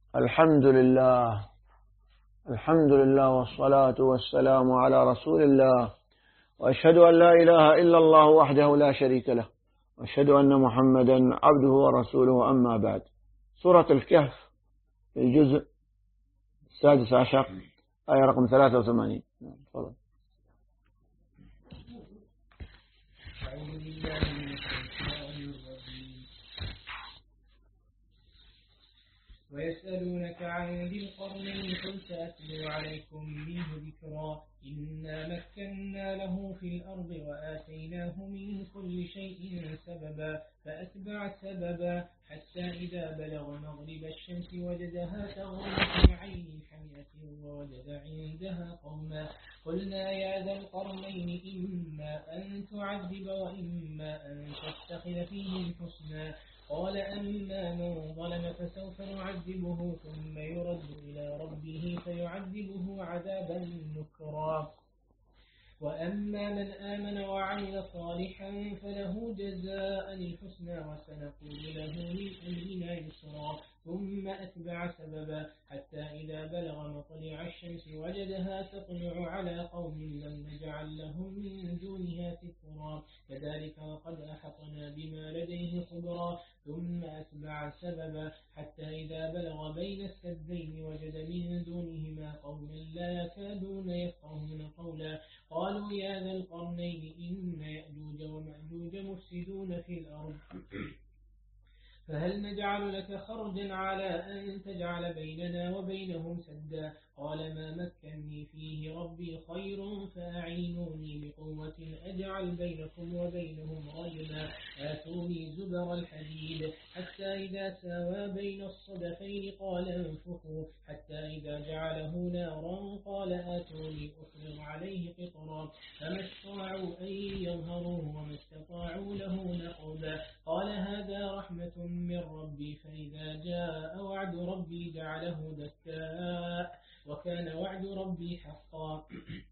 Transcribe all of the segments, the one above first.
الحمد لله. الحمد لله والصلاة والسلام على رسول الله، وأشهد أن لا إله إلا الله وحده لا شريك له، وأشهد أن محمدا عبده ورسوله. أما بعد. سورة الكهف الجزء 16 آية رقم 83. تفضل. ويسألونك عن ذي القرنين قل سأتلو عليكم منه ذكرا إنا مكنا له في الأرض وآتيناه من كل شيء سببا فأتبع سببا حتى إذا بلغ مغرب الشمس وجدها تغرب في عين حمية ووجد عندها قوما قلنا يا ذا القرنين إما أن تعذب وإما أن تتخذ فيهم حسنا قال أما من ظلم فسوف نعذبه ثم يرد إلى ربه فيعذبه عذابا نكرا وأما من آمن وعمل صالحا فله جزاء الحسنى وسنقول له من أمرنا يسرا ثم أتبع سببا حتى إذا بلغ مطلع الشمس وجدها تطلع على قوم لم نجعل لهم من دونها سترا كذلك وقد أحطنا بما لديه خبرا ثم أتبع سببا حتى إذا بلغ بين السدين وجد من دونهما قوما لا يكادون يفقهون قولا قالوا يا ذا القرنين إن يأجوج ومأجوج مفسدون في الأرض فهل نجعل لك خرجا على أن تجعل بيننا وبينهم سدا قال ما مكنني فيه ربي خير فأعينوني بقوة أجعل بينكم وبينهم رجما آتوني زبر الحديد حتى إذا ساوى بين الصدفين قال انفخوا حتى إذا جعله نارا قال آتوني أفرغ عليه قطرا فما استطاعوا أن يظهروه وما استطاعوا له نقبا قال هذا رحمة من ربي فإذا جاء وعد ربي جعله دكاء وكان وعد ربي حقا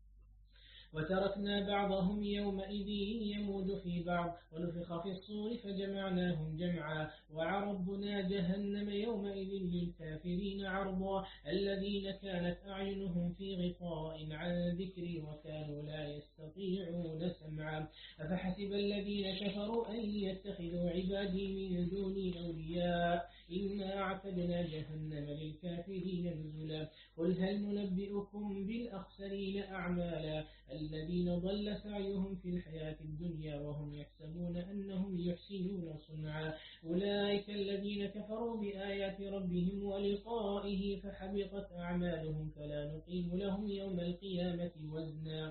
وتركنا بعضهم يومئذ يموج في بعض ونفخ في الصور فجمعناهم جمعا وعرضنا جهنم يومئذ للكافرين عرضا الذين كانت أعينهم في غطاء عن ذكري وكانوا لا يستطيعون سمعا أفحسب الذين كفروا أن يتخذوا عبادي من دوني أولياء إنا أعتدنا جهنم للكافرين نزلا قل هل ننبئكم بالأخسرين أعمالا الذين ضل سعيهم في الحياة الدنيا وهم يحسبون أنهم يحسنون صنعا أولئك الذين كفروا بآيات ربهم ولقائه فحبطت أعمالهم فلا نقيم لهم يوم القيامة وزنا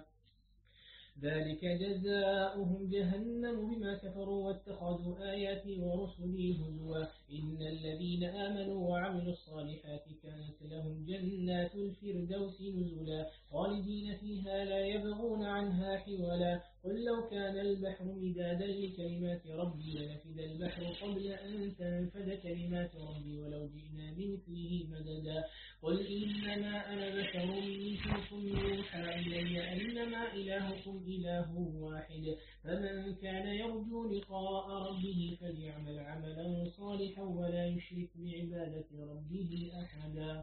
ذلك جزاؤهم جهنم بما كفروا واتخذوا آياتي ورسلي هزوا إن الذين آمنوا وعملوا الصالحات كانت لهم جنات الفردوس نزلا خالدين فيها لا يبغون عنها حولا قل لو كان البحر مدادا لكلمات ربي لنفد البحر قبل أن تنفد كلمات ربي ولو جئنا بمثله مددا قل إنما أنا بشر مثلكم يوحى إلي أنما إلهكم إله واحد فمن كان يرجو لقاء ربه فليعمل عملا صالحا ولا يشرك بعبادة ربه أحدا.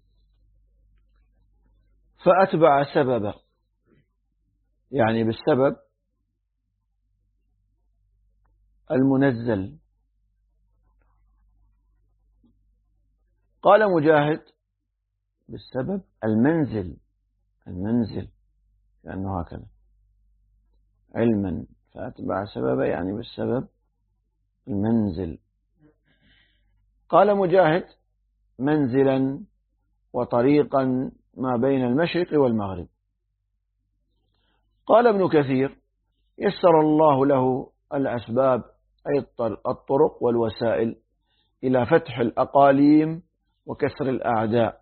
فأتبع سببا، يعني بالسبب المنزل. قال مجاهد بالسبب المنزل لأنه هكذا علما، فأتبع سببا يعني بالسبب المنزل. قال مجاهد منزلا وطريقا ما بين المشرق والمغرب. قال ابن كثير يسر الله له الأسباب أي الطرق والوسائل إلى فتح الأقاليم وكسر الأعداء.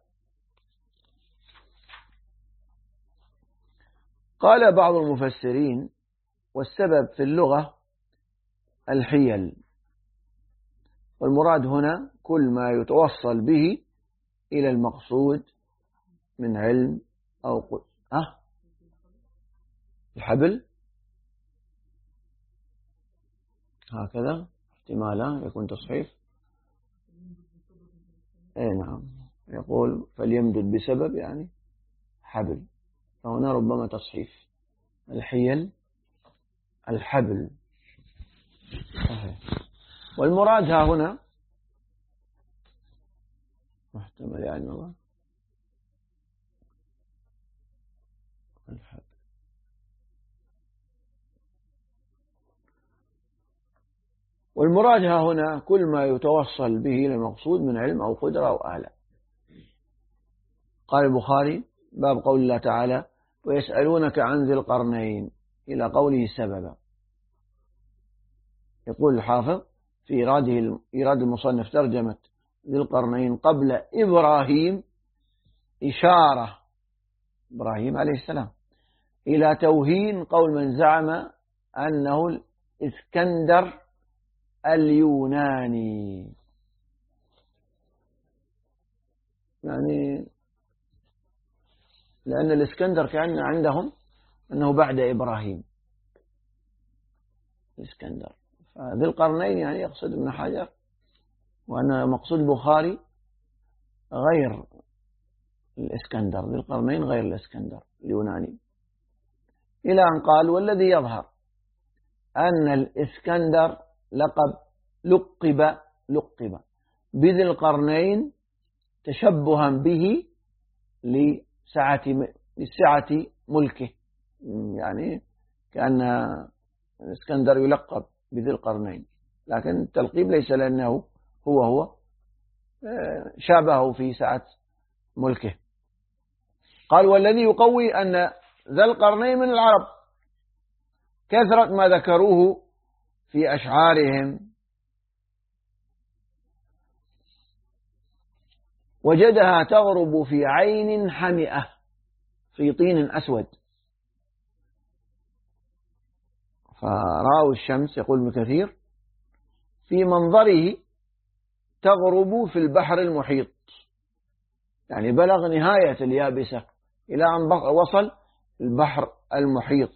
قال بعض المفسرين والسبب في اللغة الحيل، والمراد هنا كل ما يتوصل به إلى المقصود من علم أو الحبل هكذا احتمالا يكون تصحيف. اي نعم. يقول فليمدد بسبب يعني حبل، فهنا ربما تصحيف الحيل الحبل. صحيح. والمراد ها هنا محتمل يعني الله الحبل. والمراد ها هنا كل ما يتوصل به للمقصود من علم أو قدرة أو آلة. قال البخاري باب قول الله تعالى ويسألونك عن ذي القرنين إلى قوله سببا. يقول الحافظ في إيراد المصنف ترجمة ذي القرنين قبل إبراهيم إشارة إبراهيم عليه السلام إلى توهين قول من زعم أنه الإسكندر اليوناني، يعني لأن الإسكندر كان عندهم أنه بعد إبراهيم الإسكندر، فذي القرنين يعني يقصد ابن حجر وأن مقصود البخاري غير الإسكندر، ذي القرنين غير الإسكندر اليوناني، إلى أن قال والذي يظهر أن الإسكندر لقب بذي القرنين تشبها به لسعة ملكه، يعني كأن الإسكندر يلقب بذي القرنين، لكن التلقيب ليس لأنه هو شابهه في سعة ملكه. قال والذي يقوي أن ذا القرنين من العرب كثرة ما ذكروه في أشعارهم، وجدها تغرب في عين حمئة في طين أسود، فرأوا الشمس يقول ابن كثير في منظره تغرب في البحر المحيط، يعني بلغ نهاية اليابسة إلى أن وصل البحر المحيط.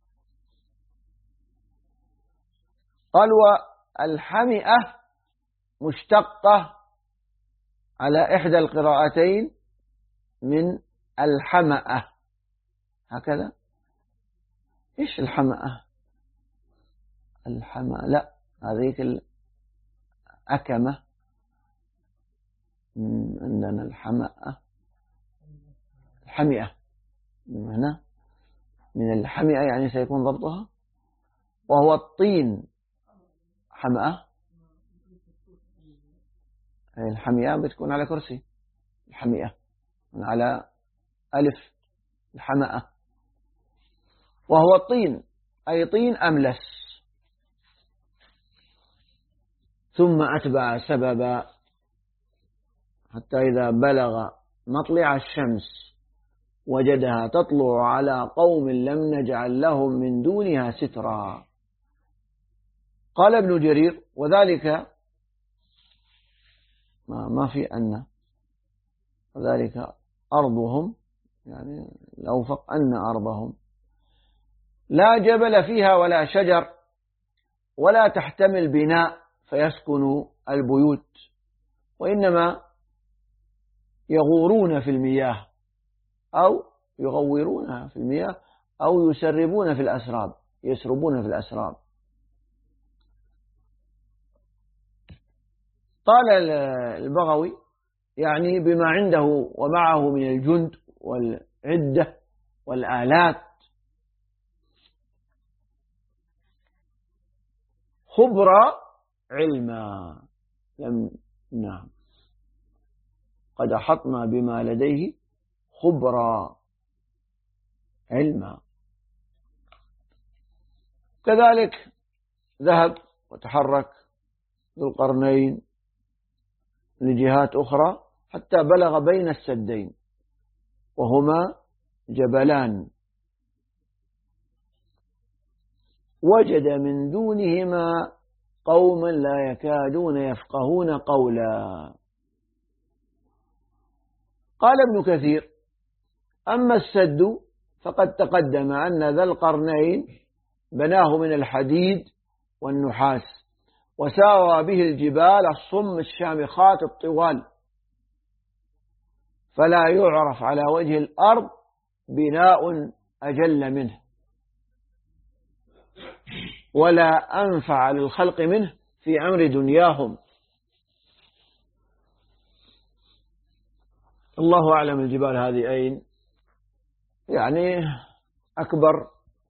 قال والحمئة مشتقة على إحدى القراءتين من الحمأة، هكذا. إيش الحمأة؟ الحمأة لا، هذيك الأكمة، عندنا الحمأة الحمئة، هنا من الحمئة يعني سيكون ضبطها، وهو الطين. حمأة الحمئة بتكون على كرسي، الحمئة على ألف الحمأة، وهو الطين أي طين أملس. ثم أتبع سببا حتى إذا بلغ مطلع الشمس وجدها تطلع على قوم لم نجعل لهم من دونها سترا. قال ابن جرير وذلك ما في أن وذلك أرضهم، يعني الأوفق أن أرضهم لا جبل فيها ولا شجر ولا تحتمل بناء فيسكن البيوت، وإنما يغورون في المياه أو يغورونها في المياه أو يسربون في الأسراب، يسربون في الأسراب. قال البغوي يعني بما عنده ومعه من الجند والعدة والآلات. خبرة علما نعم قد أحطنا بما لديه خبرة علما. كذلك ذهب وتحرك ذو القرنين لجهات أخرى حتى بلغ بين السدين وهما جبلان، وجد من دونهما قوما لا يكادون يفقهون قولا. قال ابن كثير أما السد فقد تقدم أن ذا القرنين بناه من الحديد والنحاس وساوى به الجبال الصم الشامخات الطوال، فلا يعرف على وجه الأرض بناء أجل منه ولا أنفع للخلق منه في أمر دنياهم. الله أعلم الجبال هذه أين، يعني أكبر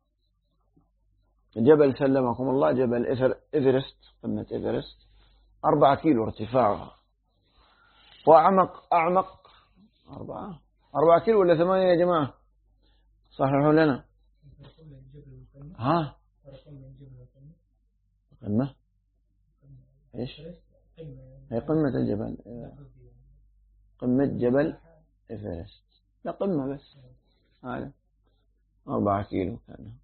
جبل سلمكم الله جبل إيفرست، قمة إيفرست 4 كيلو ارتفاعها، وأعمق 4 كيلو ولا 8 يا جماعة؟ صححوا لنا. ها قمة إيش هي قمة الجبل، قمة جبل إيفرست، لا قمة بس هذا 4 كيلو كان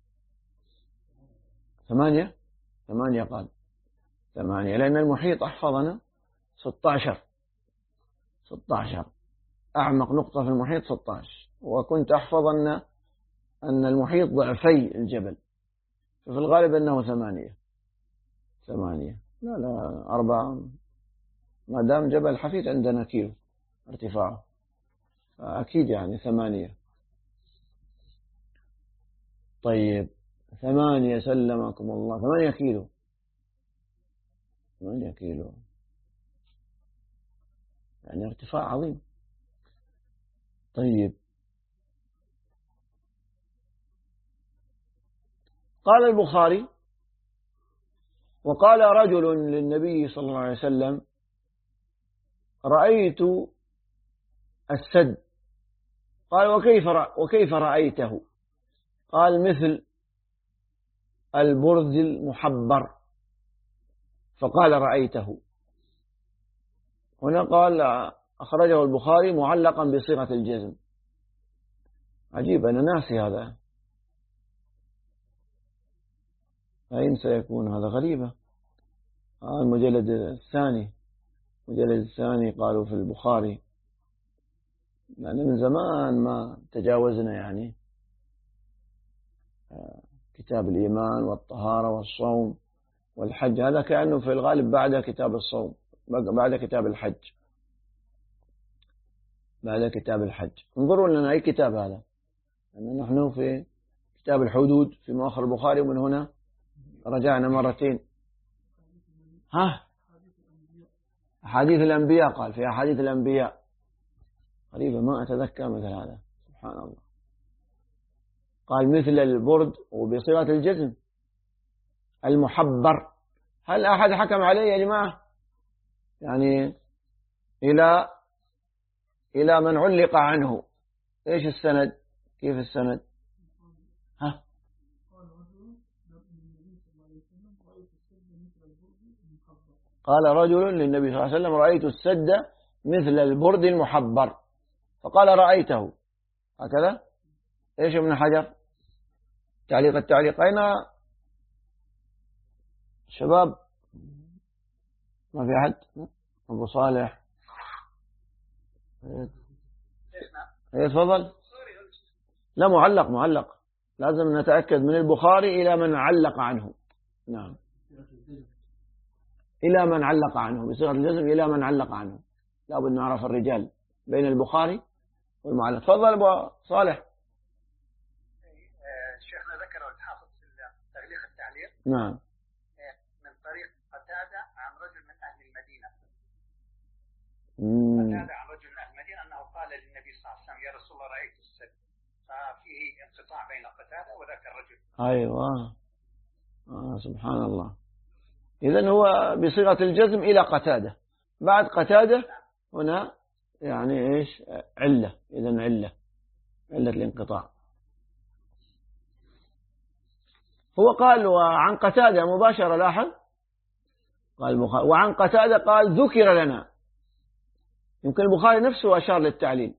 8 قال 8 لأن المحيط أحفظنا 16 أعمق نقطة في المحيط 16، وكنت أحفظ أن المحيط ضعفي الجبل، ففي الغالب أنه 8. لا 4 ما دام جبل حفيظ عندنا كيلو ارتفاعه، فأكيد يعني 8. طيب 8 سلمكم الله 8 كيلو 8 كيلو يعني ارتفاع عظيم. طيب قال البخاري: وقال رجل للنبي صلى الله عليه وسلم: رأيت السد. قال: وكيف رأيته؟ قال: مثل البرد المحبر. فقال: رأيته. هنا قال أخرجه البخاري معلقا بصيغة الجزم. عجيب، أنا ناسي هذا، أين سيكون هذا؟ غريبة. المجلد الثاني قالوا في البخاري، لأن من زمان ما تجاوزنا يعني كتاب الإيمان والطهارة والصوم والحج، هذا كأنه في الغالب بعد كتاب الصوم، بعد كتاب الحج. انظروا لنا أي كتاب هذا، لأن نحن في كتاب الحدود في مؤخر البخاري، ومن هنا رجعنا مرتين. أحاديث الأنبياء، قال في أحاديث الأنبياء. غريبة، ما أتذكر مثل هذا، سبحان الله. قال مثل البرد وبصيغة الجزم المحبر. هل أحد حكم عليه يا جماعة؟ يعني إلى من علق عنه، إيش السند؟ كيف السند؟ قال رجل للنبي صلى الله عليه وسلم: رأيت السد مثل البرد المحبر. فقال: رأيته. هكذا. إيش ابن حجر؟ التعليق أين شباب؟ ما في أحد؟ أبو صالح إيه تفضل. لا، معلق لازم نتأكد من البخاري إلى من علق عنه. نعم، إلى من علق عنه بصيغة الجزم، إلى من علق عنه. لا بد نعرف الرجال بين البخاري والمعلق. تفضل أبو صالح. شيخنا ذكر الحافظ في تغليق التعليق نعم من طريق قتادة عن رجل من أهل المدينة. قتادة عن رجل من أهل المدينة أنه قال للنبي صلى الله عليه وسلم: يا رسول الله رأيت السد. ففيه انقطاع بين قتادة وذاك الرجل. أيوة. سبحان الله. إذن هو بصيغة الجزم إلى قتادة، بعد قتادة هنا يعني إيش؟ علة. إذن علة الانقطاع. هو قال وعن قتادة مباشرة، لاحظ قال البخاري وعن قتادة، قال ذكر لنا. يمكن البخاري نفسه أشار للتعليل.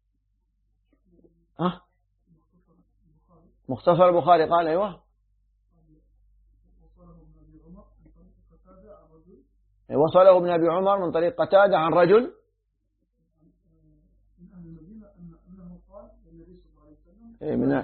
مختصر البخاري قال أيوة، وصله ابن أبي عمر من طريق قتادة عن رجل من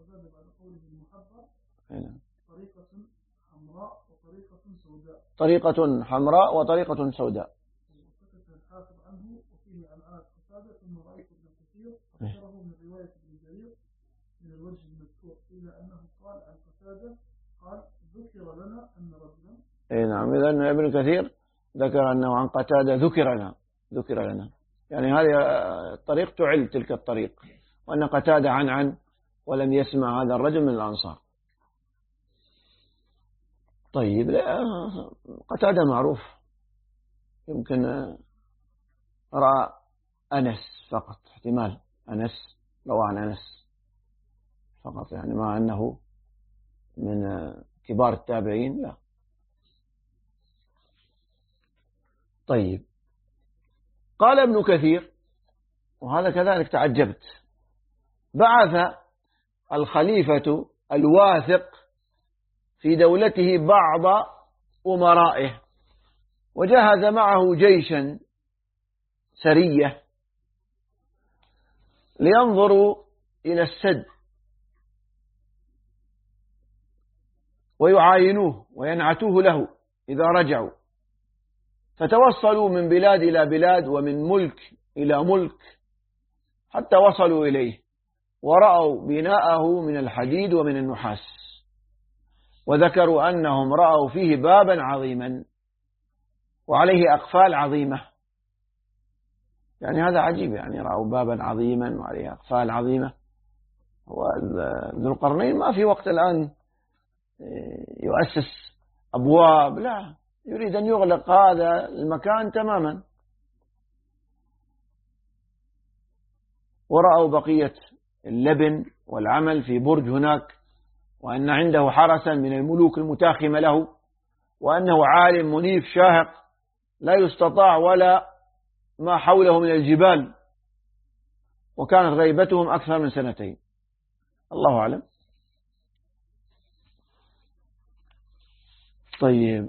طريقة حمراء وطريقة سوداء. كثير أكثره من رواية ابن جرير من الوجه المذكور، إلا أنه قال عن قتادة قال ذكر لنا أن رجلا. أي نعم، إذن ابن كثير ذكر أنه عن قتادة ذكر لنا، يعني هذه الطريق تعل تلك الطريق، وأن قتادة عن ولم يسمع هذا الرجل من الأنصار. طيب، قتادة معروف، يمكن رأى أنس فقط، احتمال أنس روى عن أنس فقط، يعني مع أنه من كبار التابعين لا. طيب، قال ابن كثير، وهذا كذلك تعجبت، بعث الخليفة الواثق في دولته بعض أمرائه وجهز معه جيشا سرية لينظروا إلى السد ويعاينوه وينعتوه له إذا رجعوا، فتوصلوا من بلاد إلى بلاد ومن ملك إلى ملك حتى وصلوا إليه، ورأوا بناءه من الحديد ومن النحاس، وذكروا أنهم رأوا فيه بابا عظيما وعليه أقفال عظيمة. يعني هذا عجيب، يعني رأوا بابا عظيما وعليه أقفال عظيمة. وذو القرنين ما في وقت الآن يؤسس أبواب، لا، يريد أن يغلق هذا المكان تماما. ورأوا بقية اللبن والعمل في برج هناك، وأن عنده حرسا من الملوك المتاخمة له، وأنه عالم منيف شاهق لا يستطاع ولا ما حوله من الجبال، وكانت غيبتهم أكثر من 2 سنين. الله أعلم. طيب،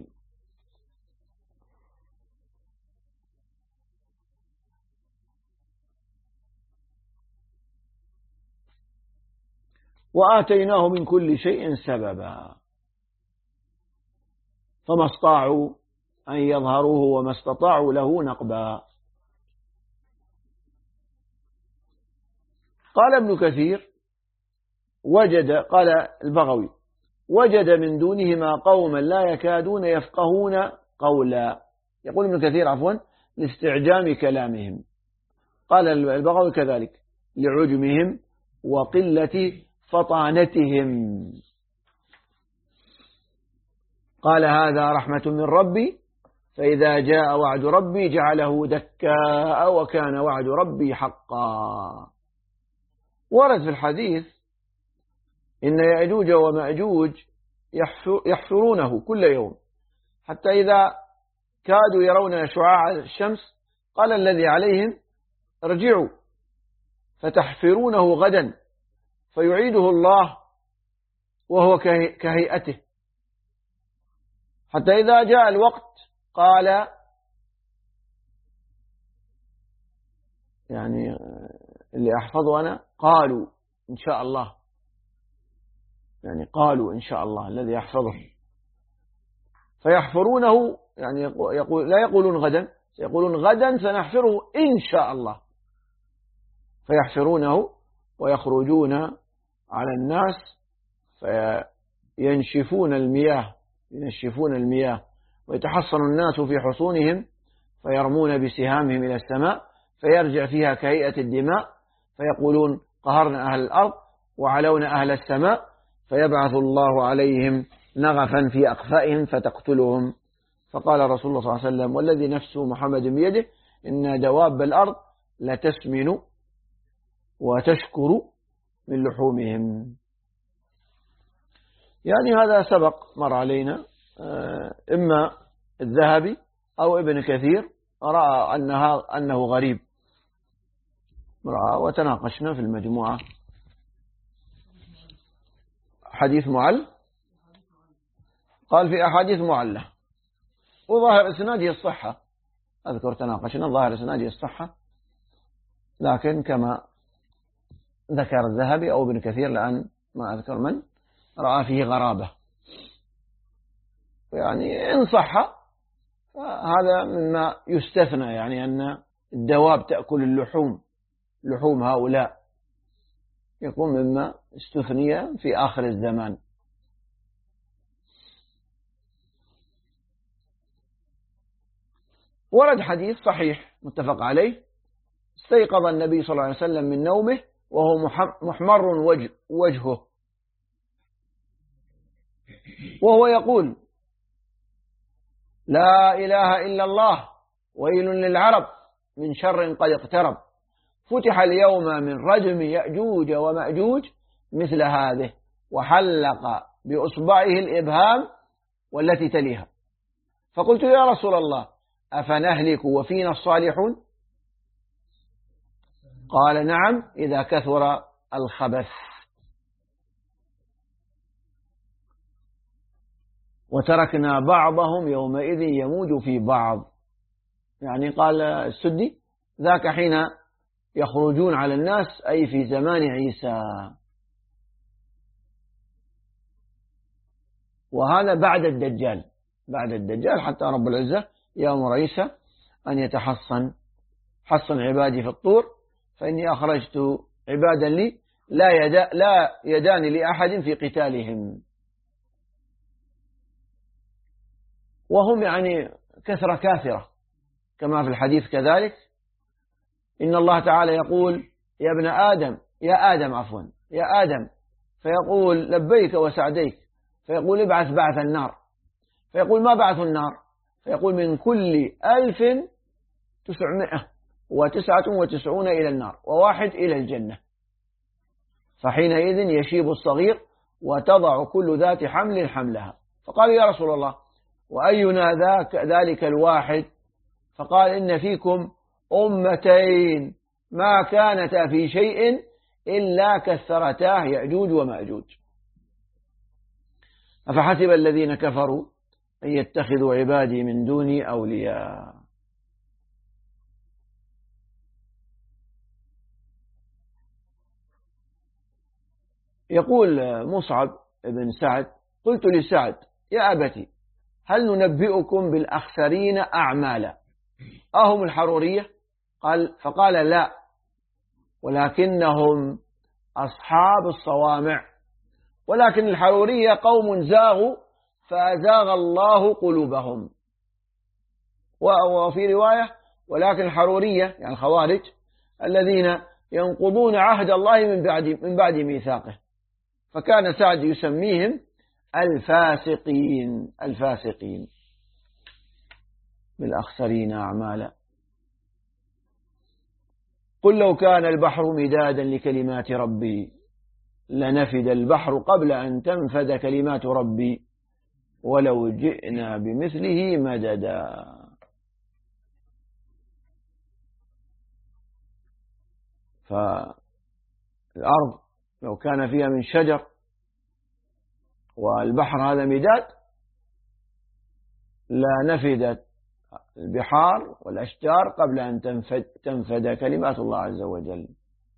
وآتيناه من كل شيء سببا فما استطاعوا أن يظهروه وما استطاعوا له نقبا. قال ابن كثير قال البغوي وجد من دونهما قوما لا يكادون يفقهون قولا. يقول ابن كثير عفوا لاستعجام كلامهم. قال البغوي كذلك لعجمهم وقلة فطانتهم. قال هذا رحمة من ربي، فإذا جاء وعد ربي جعله دكاء وكان وعد ربي حقا. ورد في الحديث إن يأجوج ومأجوج يحفرونه كل يوم، حتى إذا كادوا يرون شعاع الشمس قال الذي عليهم ارجعوا فتحفرونه غدا، فيعيده الله وهو كهيئته، حتى إذا جاء الوقت قال يعني اللي أحفظه أنا قالوا إن شاء الله، يعني قالوا إن شاء الله الذي يحفظه، فيحفرونه، يعني لا يقولون غدا، يقولون غدا سنحفره إن شاء الله، فيحفرونه ويخرجون على الناس فينشفون المياه ويتحصن الناس في حصونهم فيرمون بسهامهم إلى السماء فيرجع فيها كهيئة الدماء، فيقولون قهرنا أهل الأرض وعلونا أهل السماء، فيبعث الله عليهم نغفا في أقفائهم فتقتلهم. فقال رسول الله صلى الله عليه وسلم والذي نفس محمد بيده إن دواب الأرض لتسمن وتشكر من لحومهم. يعني هذا سبق مر علينا، إما الذهبي أو ابن كثير رأى أنه غريب، رأى وتناقشنا في المجموعة. حديث معل، قال في أحاديث معلة وظاهر إسناده الصحة، أذكر تناقشنا ظاهر إسناده الصحة، لكن كما ذكر الذهبي أو ابن كثير لأن ما أذكر من رأى فيه غرابة، يعني إن صح هذا مما يستثنى، يعني أن الدواب تأكل اللحوم لحوم هؤلاء، يكون مما استثني في آخر الزمان. ورد حديث صحيح متفق عليه: استيقظ النبي صلى الله عليه وسلم من نومه وهو محمر وجهه، وهو يقول: لا إله إلا الله، ويل للعرب من شر قد اقترب، فتح اليوم من رجم يأجوج ومأجوج مثل هذه، وحلق بأصبعه الإبهام والتي تليها. فقلت: يا رسول الله، أفنهلك وفينا الصالحون؟ قال: نعم، إذا كثر الخبث. وتركنا بعضهم يومئذ يموج في بعض، يعني قال السدي: ذاك حين يخرجون على الناس، أي في زمان عيسى. وهذا بعد الدجال، بعد الدجال، حتى رب العزة يأمر عيسى أن يتحصن: حصن عبادي في الطور فإني أخرجت عبادا لي لا يدان لأحد في قتالهم. وهم يعني كثرة كافرة، كما في الحديث كذلك: إن الله تعالى يقول: يا ابن آدم، يا آدم، فيقول: لبيك وسعديك، فيقول: ابعث بعث النار، فيقول: ما بعث النار؟ فيقول: من كل 1999 إلى النار و1 إلى الجنة. فحينئذ يشيب الصغير وتضع كل ذات حمل حملها. فقال: يا رسول الله، وأينا ذلك الواحد؟ فقال: إن فيكم أمتين ما كانتا في شيء إلا كثرتاه يأجوج ومأجوج. أفحسب الذين كفروا أن يتخذوا عبادي من دوني أولياء. يقول مصعب بن سعد: قلت لسعد: يا أبتي، هل ننبئكم بالأخسرين أعمالا؟ أهم الحرورية؟ فقال: لا، ولكنهم أصحاب الصوامع، ولكن الحرورية قوم زاغوا فأزاغ الله قلوبهم. وفي رواية: ولكن الحرورية يعني الخوارج الذين ينقضون عهد الله من بعد ميثاقه. فكان سعد يسميهم الفاسقين بالأخسرين أعمالا. قل لو كان البحر مدادا لكلمات ربي لنفد البحر قبل أن تنفد كلمات ربي ولو جئنا بمثله مددا. فالأرض لو كان فيها من شجر والبحر هذا مداد لا نفدت البحار والأشجار قبل أن تنفد كلمات الله عز وجل.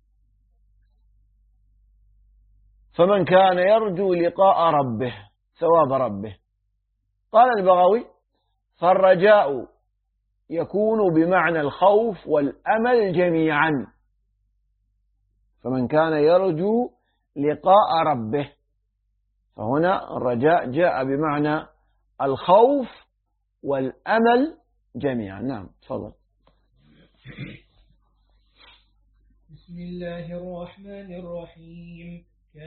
فمن كان يرجو لقاء ربه ثواب ربه. قال البغوي: فالرجاء يكون بمعنى الخوف والأمل جميعا. فمن كان يرجو لقاء ربه، فهنا الرجاء جاء بمعنى الخوف والأمل جميعا. نعم، تفضل. بسم الله الرحمن الرحيم.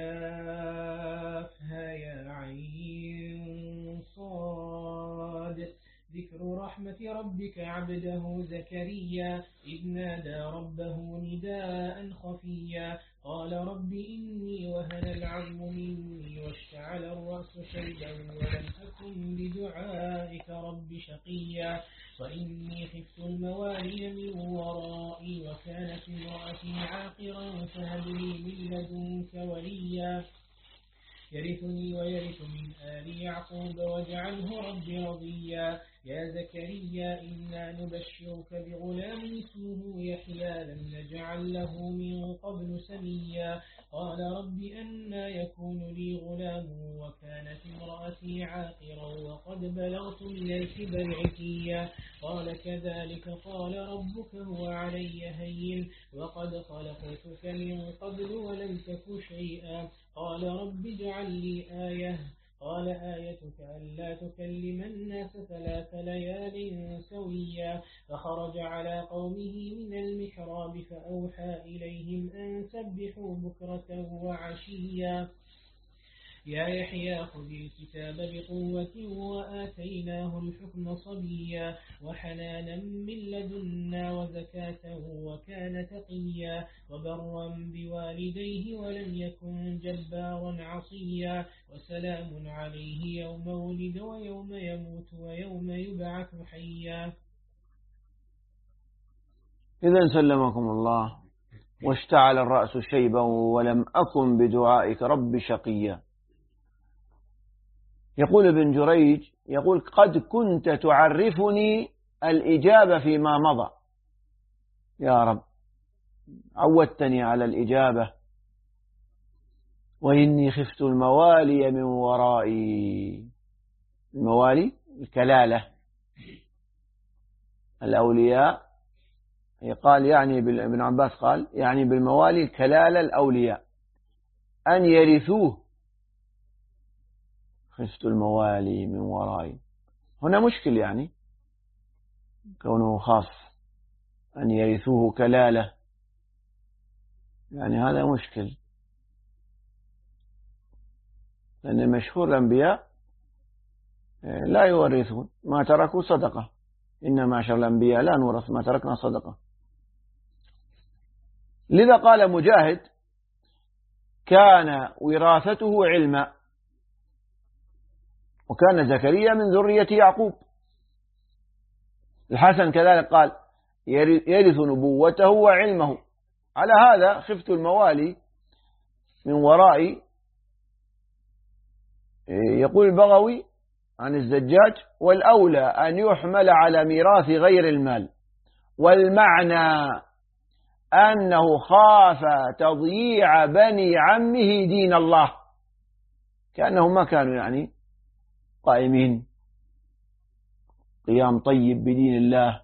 كافها يا عين صاد. ذكر رحمة ربك عبده زكريا إذ نادى ربه نداء خفيا قال رب إني وهن العظم مني واشتعل الرأس شيبا ولم أكن بدعائك رب شقيا وإني خفت الموالي من ورائي وكانت امرأتي عاقرا فهب لي من لدنك وليا يرثني ويرث من آل يعقوب واجعله رب رضيا يا زكريا إنا نبشرك بغلام اسمه يحيى كلا لم نجعل له من قبل سميا قال رب أنى يكون لي غلام وكانت امرأتي عاقرا وقد بلغت من الكبر عتيا قال كذلك قال ربك هو علي هين وقد خلقتك من قبل ولم تك شيئا قال رب اجعل لي آية قال آيتك ألا تكلم الناس 3 ليال سويا فخرج على قومه من المحراب فأوحى إليهم أن سبحوا بكرة وعشيا يا يحيى خذ الكتاب بقوة وآتيناه الحكم صبيا وحنانا من لدنا وزكاة وكان تقيا وبرا بوالديه ولم يكن جبارا عصيا وسلام عليه يوم ولد ويوم يموت ويوم يبعث حيا. إذا سلمكم الله واشتعل الرأس شيبا ولم أكن بدعائك رب شقيا. يقول ابن جريج يقول قد كنت تعرفني الإجابة فيما مضى يا رب عودتني على الإجابة وإني خفت الموالي من ورائي. الموالي الكلالة الأولياء قال يعني ابن عباس قال يعني بالموالي الكلالة الأولياء أن يرثوه. خفت الموالي من ورائي هنا مشكل يعني كونه خاف أن يرثوه كلالة يعني هذا مشكل لأن مشهور الأنبياء لا يورثون ما تركوا صدقة إن معشر الأنبياء لا نورث ما تركنا صدقة. لذا قال مجاهد كان وراثته علما وكان زكريا من ذرية يعقوب. الحسن كذلك قال يرث نبوته وعلمه. على هذا خفت الموالي من ورائي. يقول البغوي عن الزجاج والأولى أن يحمل على ميراث غير المال والمعنى أنه خاف تضييع بني عمه دين الله كأنهم ما كانوا يعني قائمين قيام طيب بدين الله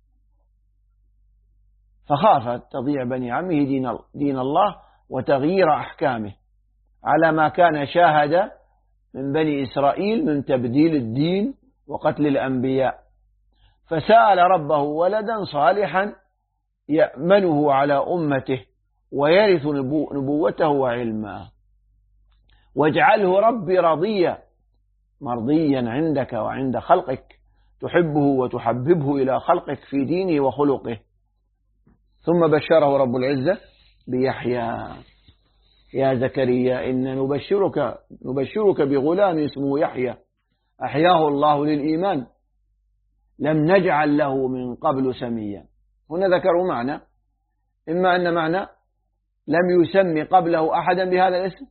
فخاف تضييع بني عمه دين الله وتغيير أحكامه على ما كان شاهد من بني إسرائيل من تبديل الدين وقتل الأنبياء فسأل ربه ولدا صالحا يأمنه على أمته ويرث نبوته وعلمه واجعله ربي رضيا مرضيا عندك وعند خلقك تحبه وتحببه إلى خلقك في دينه وخلقه. ثم بشره رب العزة بيحيى يا زكريا إن نبشرك بغلام اسمه يحيى أحياه الله للإيمان لم نجعل له من قبل سميا. هنا ذكروا معنى إما أن معنى لم يسمي قبله أحدا بهذا الاسم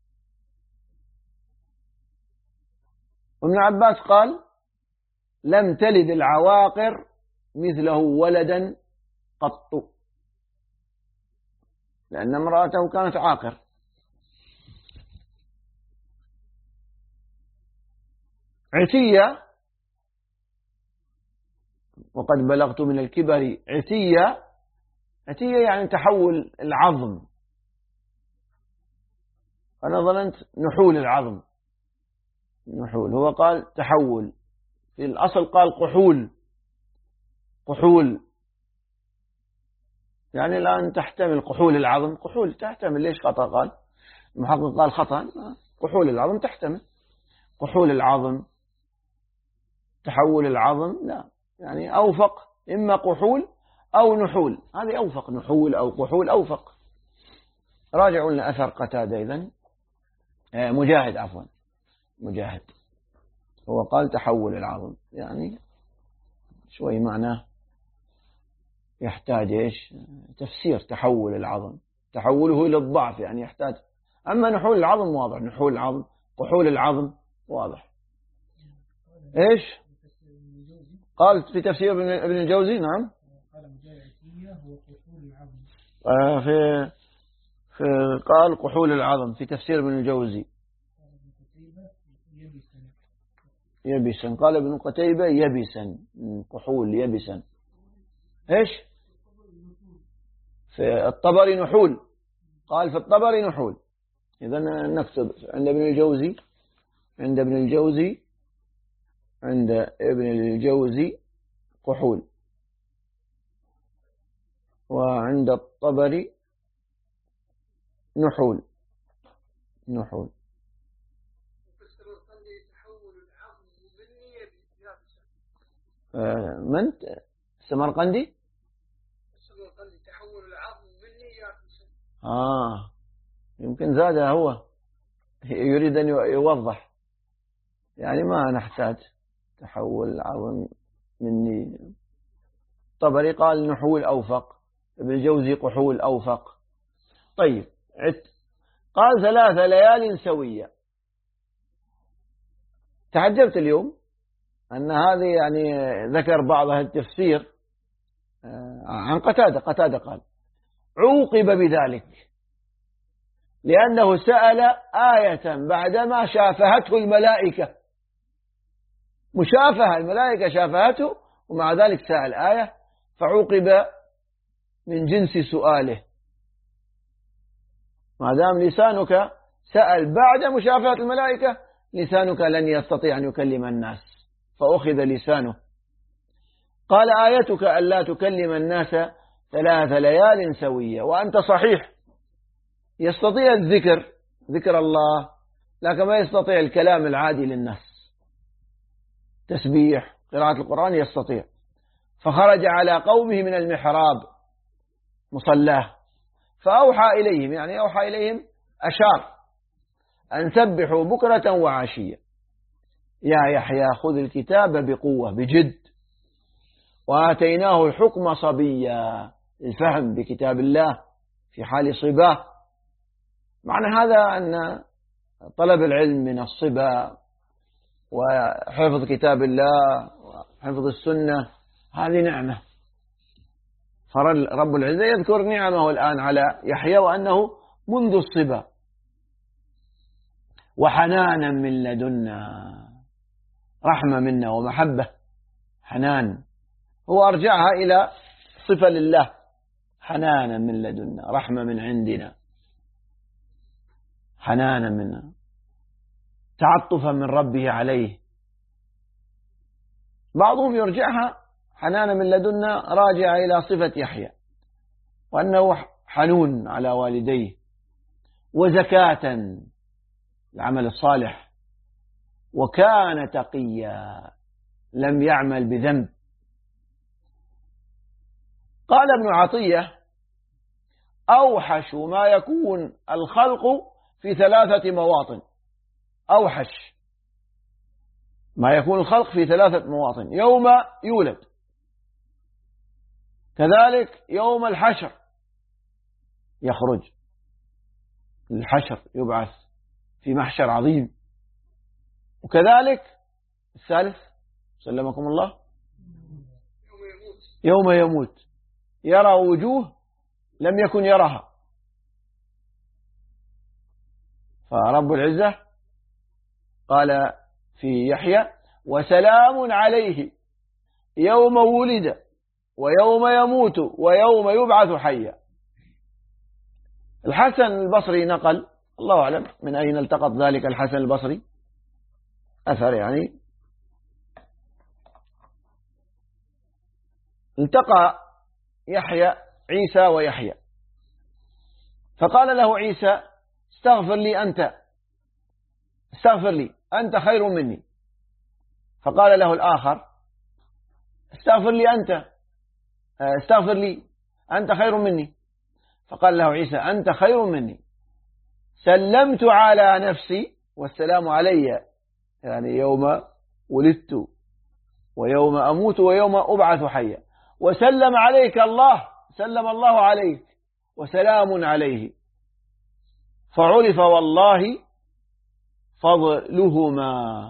وابن عباس قال لم تلد العواقر مثله ولدا قط لأن امرأته كانت عاقر. عتية وقد بلغت من الكبر عتية يعني تحول العظم. أنا ظننت نحول العظم نحول هو قال تحول في الأصل قال قحول يعني الآن تحتمل قحول العظم قحول تحتمل ليش خطأ قال المحقق قال خطأ قحول العظم تحتمل قحول العظم تحول العظم لا يعني أوفق إما قحول أو نحول هذه أوفق نحول أو قحول أوفق. راجعوا لنا أثر قتادة إذن مجاهد عفوا مجاهد هو قال تحول العظم يعني شوي معناه يحتاج إيش تفسير تحول العظم تحوله إلى الضعف يعني يحتاج. أما نحول العظم واضح نحول العظم قحول العظم واضح. إيش قال في تفسير ابن الجوزي نعم قال مجاهد هو في قال كحول العظم في تفسير ابن الجوزي يبسا، قال ابن قتيبة يبسا، كحول يبسا. إيش في الطبري نحول، قال في الطبري نحول. إذا نكتب عند ابن الجوزي، عند ابن الجوزي، عند ابن الجوزي كحول، وعند الطبري نحول. نحول من السمرقندي؟ تحول العظم مني يابسا. يمكن زادها هو، يريد أن يوضح، يعني ما نحتاج تحول العظم مني. طبري قال نحول أوفق، ابن الجوزي كحول أوفق. طيب قال 3 ليال سوية. تعجبت اليوم أن هذه يعني ذكر بعض التفسير عن قتادة قال عوقب بذلك لأنه سأل آية بعدما شافهته الملائكة، مشافهة، الملائكة شافهته ومع ذلك سأل آية، فعوقب من جنس سؤاله. ما دام لسانك سأل بعد مشافهة الملائكة، لسانك لن يستطيع أن يكلم الناس، فأخذ لسانه. قال آيتك ألا تكلم الناس 3 ليال سوية. وأنت صحيح يستطيع ذكر الله، لكن ما يستطيع الكلام العادي للناس، تسبيح، قراءة القرآن يستطيع. فخرج على قومه من المحراب مصلاه فأوحى إليهم، يعني أوحى إليهم أشار أن سبحوا بكرة وعشية. يا يحيى خذ الكتاب بقوة بجد، وآتيناه الحكم صبيا، الفهم بكتاب الله في حال صباه. معنى هذا أن طلب العلم من الصبا وحفظ كتاب الله وحفظ السنة هذه نعمة. فرب العزة يذكر نعمه الآن على يحيى وأنه منذ الصبا وحنانا من لدنا، رحمة منا ومحبة، حنان، هو أرجعها إلى صفة لله، حنانا من لدنا، رحمة من عندنا، حنانا منا، تعطفا من ربه عليه. بعضهم يرجعها حنانا من لدنا راجع إلى صفة يحيى، وأنه حنون على والديه، وزكاة العمل الصالح، وكان تقيا لم يعمل بذنب. قال ابن عطية أوحش ما يكون الخلق في 3 مواطن. أوحش ما يكون الخلق في 3 مواطن: يوم يولد، كذلك يوم الحشر يخرج الحشر يبعث في محشر عظيم، وكذلك الثالث سلمكم الله يوم يموت يرى وجوه لم يكن يراها. فرب العزة قال في يحيى وسلام عليه يوم ولد ويوم يموت ويوم يبعث حيا. الحسن البصري نقل، الله أعلم من أين التقط ذلك الحسن البصري، أثر يعني، التقى يحيى عيسى ويحيى، فقال له عيسى استغفر لي أنت خير مني. فقال له الآخر استغفر لي أنت خير مني. فقال له عيسى أنت خير مني، سلمت على نفسي والسلام علي، يعني يوم ولدت ويوم أموت ويوم أبعث حيا، وسلم عليك الله، سلم الله عليك وسلام عليه، فعرف والله فضلهما.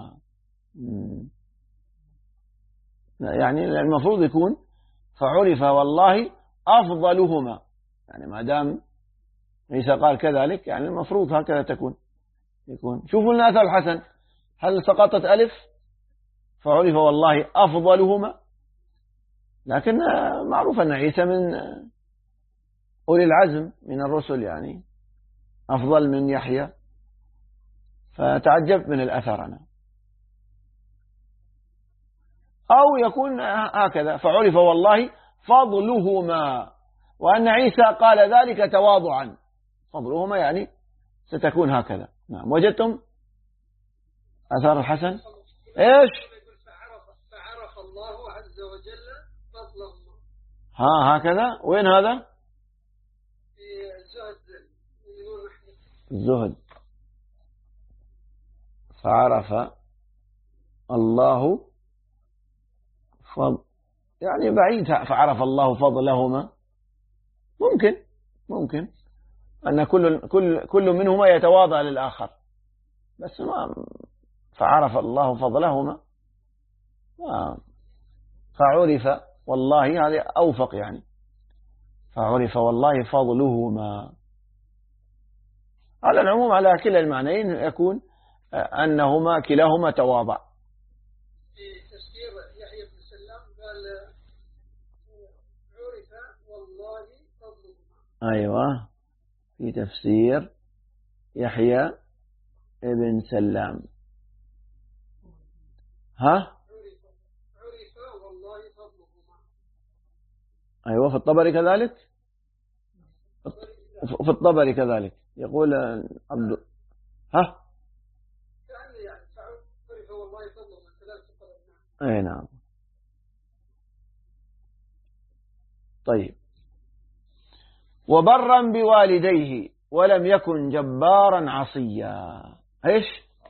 يعني المفروض يكون فعرف والله أفضلهما، يعني ما دام عيسى قال كذلك يعني المفروض هكذا يكون. شوفوا لنا أثر الحسن، هل سقطت ألف فعرف والله أفضلهما؟ لكن معروف أن عيسى من أولي العزم من الرسل، يعني أفضل من يحيى، فتعجبت من الأثر أنا. أو يكون هكذا فعرف والله فضلهما، وأن عيسى قال ذلك تواضعا، فضلهما يعني ستكون هكذا. نعم. وجدتم أثر الحسن إيش؟ فعرف الله عز وجل فضلهما. هكذا. وين هذا؟ في الزهد. الزهد. فعرف الله فضل، يعني بعيد. فعرف الله فضلهما، ممكن أن كل منهما يتواضع للآخر، بس ما فعرف الله فضلهما. فعرف والله هذا أوفق، يعني فعرف والله فضلهما. على العموم على كلا المعنيين يكون أنهما كلاهما تواضع. في تفسير يحيى بن سلام قال عرف والله فضلهما. أيوة، في تفسير يحيى ابن سلام. عرف والله فضلهما. أيوة، في الطبري كذلك. في الطبري كذلك يقول عبد يعني عرف والله فضلهما كذلك. أي نعم. طيب. وبرا بوالديه ولم يكن جبارا عصيا. ايش؟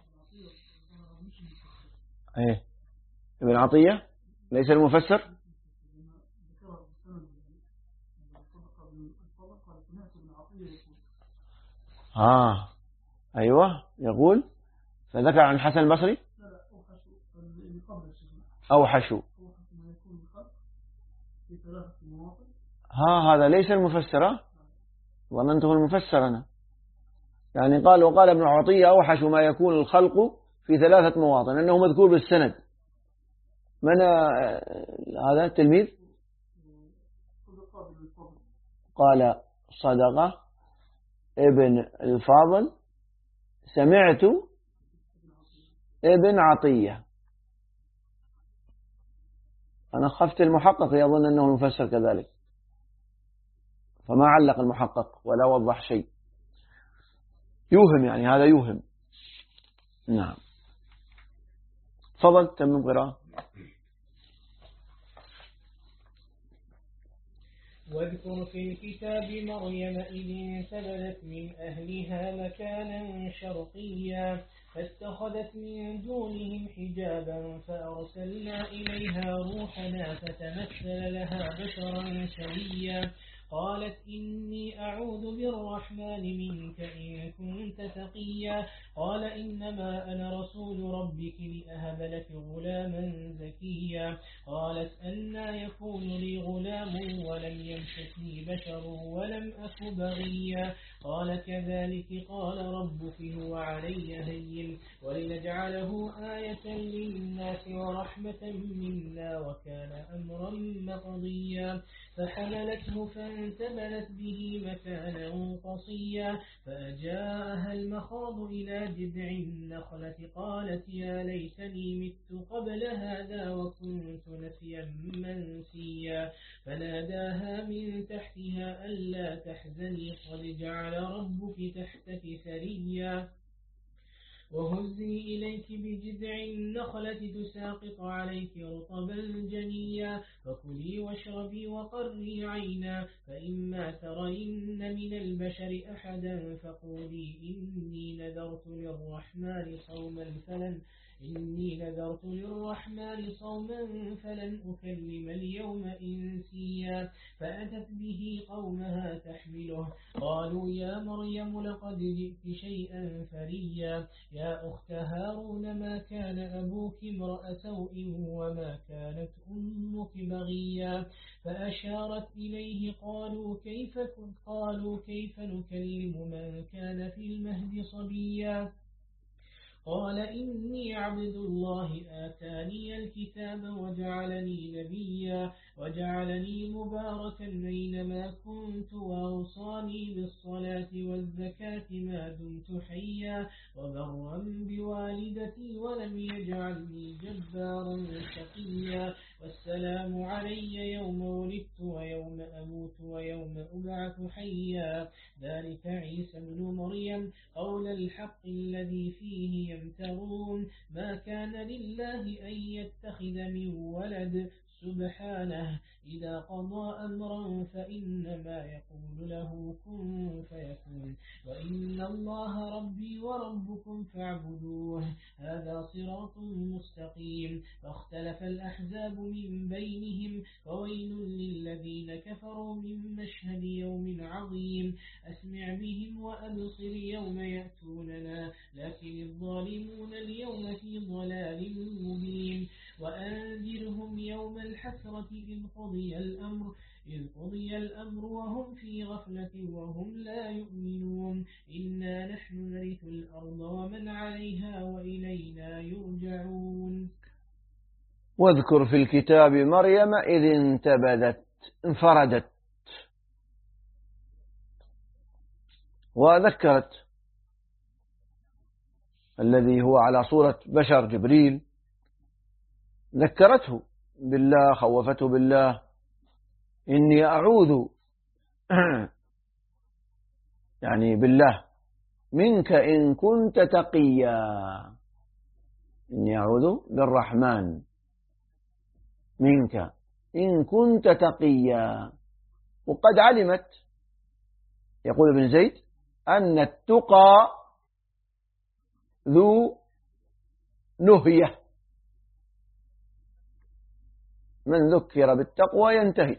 ايه ابن عطية ليس المفسر. ايوه يقول فذكر عن الحسن البصري أوحشوا. هذا ليس المفسر، ظننته المفسر أنا. يعني وقال ابن عطية أوحش ما يكون الخلق في 3 مواطن، أنه مذكور بالسند. من هذا التلميذ؟ قال صدقة ابن الفاضل سمعت ابن عطية. أنا خفت المحقق يظن أنه المفسر كذلك، فما علق المحقق ولا وضح شيء، يوهم، يعني هذا يوهم. نعم. تفضل تم قراءة. واذكر في الكتاب مريم إذ انتبذت من أهلها مكانا شرقيا فاتخذت من دونهم حجابا فأرسلنا إليها روحنا فتمثل لها بشرا سويا قالت إني أعوذ بالرحمن منك إن كنت تقيا قال إنما أنا رسول ربك لأهب لك غلاما زكيا قالت أنى يكون لي غلام ولم يمسسني بشر ولم أك بغيا قال كذلك قال ربك هو علي هين ولنجعله آية للناس ورحمة منا وكان أمرا مقضيا فحملته فانتبذت به مكانا قصيا فأجاءها المخاض إلى جذع النخلة قالت يا ليتني مت قبل هذا وكنت نسيا منسيا فناداها من تحتها ألا تحزني قد جعل ربك تحتك سريا وهزي إليك بجذع النخلة تساقط عليك رطبا جنيا فكلي واشربي وقري عينا فإما ترين من البشر أحدا فقولي إني نذرت للرحمن صوما فلن إني نذرت للرحمن صوما فلن أكلم اليوم إنسيا فأتت به قومها تحمله قالوا يا مريم لقد جئت شيئا فريا يا أخت هارون ما كان أبوك امرأ سوء وما كانت أمك بغيا فأشارت إليه قالوا كيف نكلم من كان في المهد صبيا قال إني عبد الله آتاني الكتاب وجعلني نبيا وجعلني مباركا أينما كنت وأوصاني بالصلاة والزكاة ما دمت حيا وبرا بوالدتي ولم يجعلني جبارا شقيا والسلام علي يوم ولدت ويوم أموت ويوم أبعث حيا ذلك عيسى بن مريم قول الحق الذي فيه يمترون ما كان لله أن يتخذ من ولد سبحانه إذا قضى أمرا فإنما يقول له كن فيكون وإن الله ربي وربكم فاعبدوه هذا صراط مستقيم فاختلف الأحزاب من بينهم فويل للذين كفروا من مشهد يوم عظيم أسمع بهم وأبصر يوم يأتوننا لكن الظالمون اليوم في ضلال مبين وأنذرهم يوم الحسرة إذ قضي الأمر وهم في غفلة وهم لا يؤمنون إنا نحن نرث الأرض ومن عليها وإلينا يرجعون واذكر في الكتاب مريم إذ انفردت وذكرت الذي هو على صورة بشر جبريل ذكرته بالله خوفته بالله إني أعوذ يعني بالله منك إن كنت تقيا إني أعوذ بالرحمن منك إن كنت تقيا وقد علمت يقول ابن زيد أن التقى ذو نهية من ذكر بالتقوى ينتهي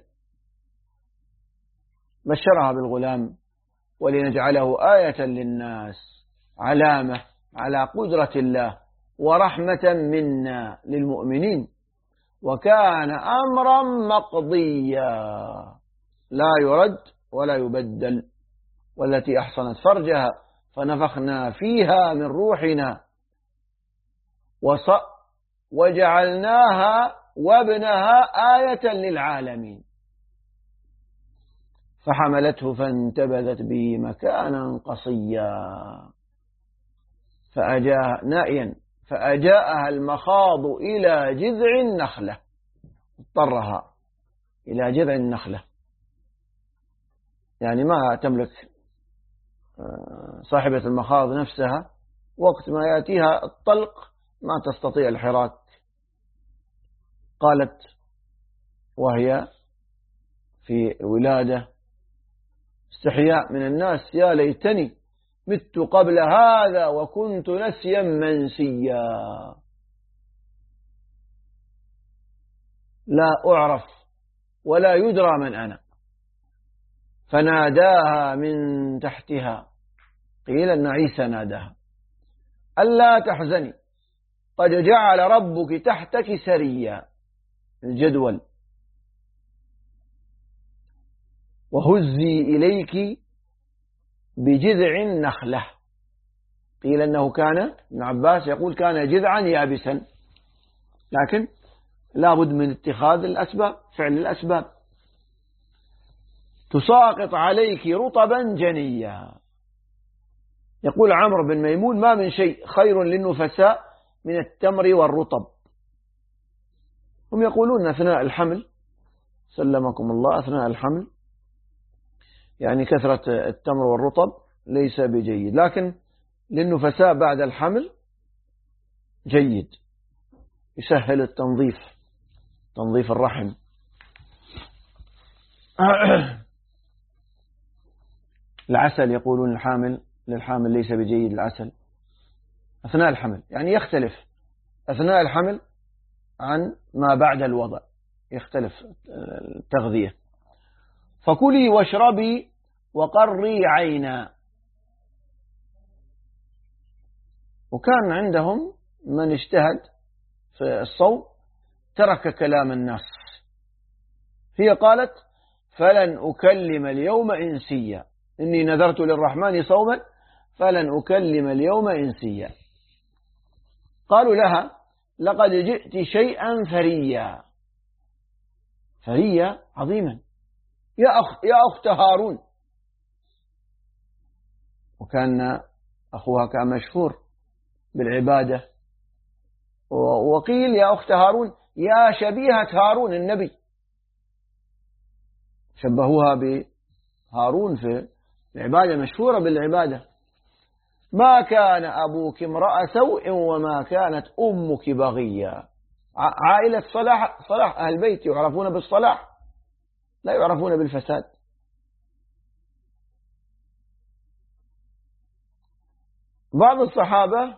بشرها بالغلام ولنجعله آية للناس علامة على قدرة الله ورحمة منا للمؤمنين وكان أمرا مقضيا لا يرد ولا يبدل والتي أحصنت فرجها فنفخنا فيها من روحنا وجعلناها وابنها آية للعالمين فحملته فانتبذت به مكانا قصيا فأجاءها المخاض إلى جذع النخلة اضطرها إلى جذع النخلة يعني ما تملك صاحبة المخاض نفسها وقت ما يأتيها الطلق ما تستطيع الحراك قالت وهي في ولادة استحياء من الناس يا ليتني مت قبل هذا وكنت نسيا منسيا لا أعرف ولا يدرى من أنا فناداها من تحتها قيل أن عيسى ناداها ألا تحزني قد جعل ربك تحتك سريا الجدول وهزي إليك بجذع النخلة قيل أنه كان ابن عباس يقول كان جذعا يابسا لكن لا بد من اتخاذ الأسباب فعل الأسباب تساقط عليك رطبا جنيا يقول عمرو بن ميمون ما من شيء خير للنفساء من التمر والرطب هم يقولون أثناء الحمل سلمكم الله أثناء الحمل يعني كثرة التمر والرطب ليس بجيد لكن للنفساء بعد الحمل جيد يسهل التنظيف تنظيف الرحم العسل يقولون للحامل ليس بجيد العسل أثناء الحمل يعني يختلف أثناء الحمل عن ما بعد الوضع، يختلف التغذية. فكلي واشربي وقري عينا. وكان عندهم من اجتهد في الصوم ترك كلام الناس. هي قالت فلن أكلم اليوم إنسيا، إني نذرت للرحمن صوما فلن أكلم اليوم إنسيا. قالوا لها لقد جئت شيئا فريا، فريا عظيما، يا أخت هارون. وكان أخوها كان مشهور بالعبادة، وقيل يا أخت هارون يا شبيهة هارون النبي، شبهوها بهارون في العبادة، مشهورة بالعبادة. ما كان أبوك امرأ سوء وما كانت أمك بغيا. عائلة صلاح أهل بيت يعرفون بالصلاح، لا يعرفون بالفساد. بعض الصحابة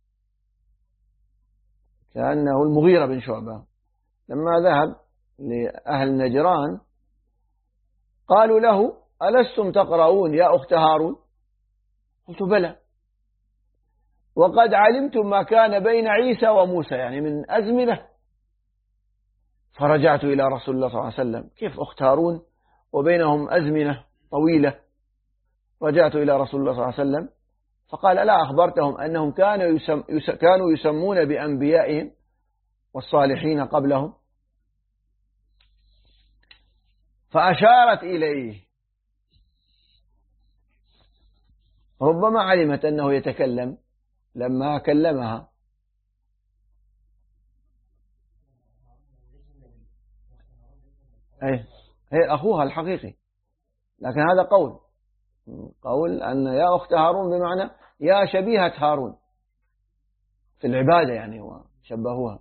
كأنه المغيرة بن شعبة لما ذهب لأهل نجران قالوا له ألستم تقرؤون يا أخت هارون؟ قلت بلى، وقد علمتم ما كان بين عيسى وموسى، يعني من أزمنة. فرجعت إلى رسول الله صلى الله عليه وسلم، كيف أخت هارون وبينهم أزمنة طويلة؟ رجعت إلى رسول الله صلى الله عليه وسلم فقال ألا أخبرتهم أنهم كانوا يسمون بأنبيائهم والصالحين قبلهم؟ فأشارت إليه، ربما علمت أنه يتكلم لما كلمها. هي أخوها الحقيقي، لكن هذا قول أن يا أخت هارون بمعنى يا شبيهة هارون في العبادة، يعني وشبهوها.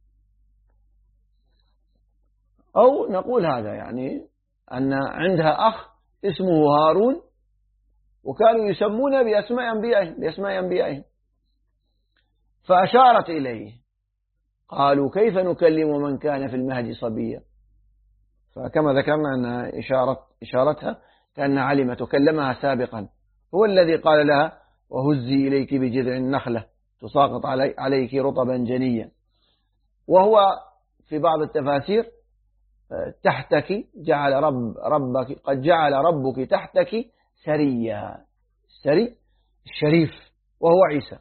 أو نقول هذا يعني أن عندها أخ اسمه هارون وكانوا يسمون بأسماء أنبيائهم فأشارت إليه. قالوا كيف نكلم من كان في المهد صبيا؟ فكما ذكرنا أن إشارتها كأن علمت وكلمها سابقا. هو الذي قال لها وهزي إليك بجذع النخلة تساقط عليك رطبا جنيا. وهو في بعض التفاسير تحتك قد جعل ربك تحتك سريا، السري الشريف وهو عيسى.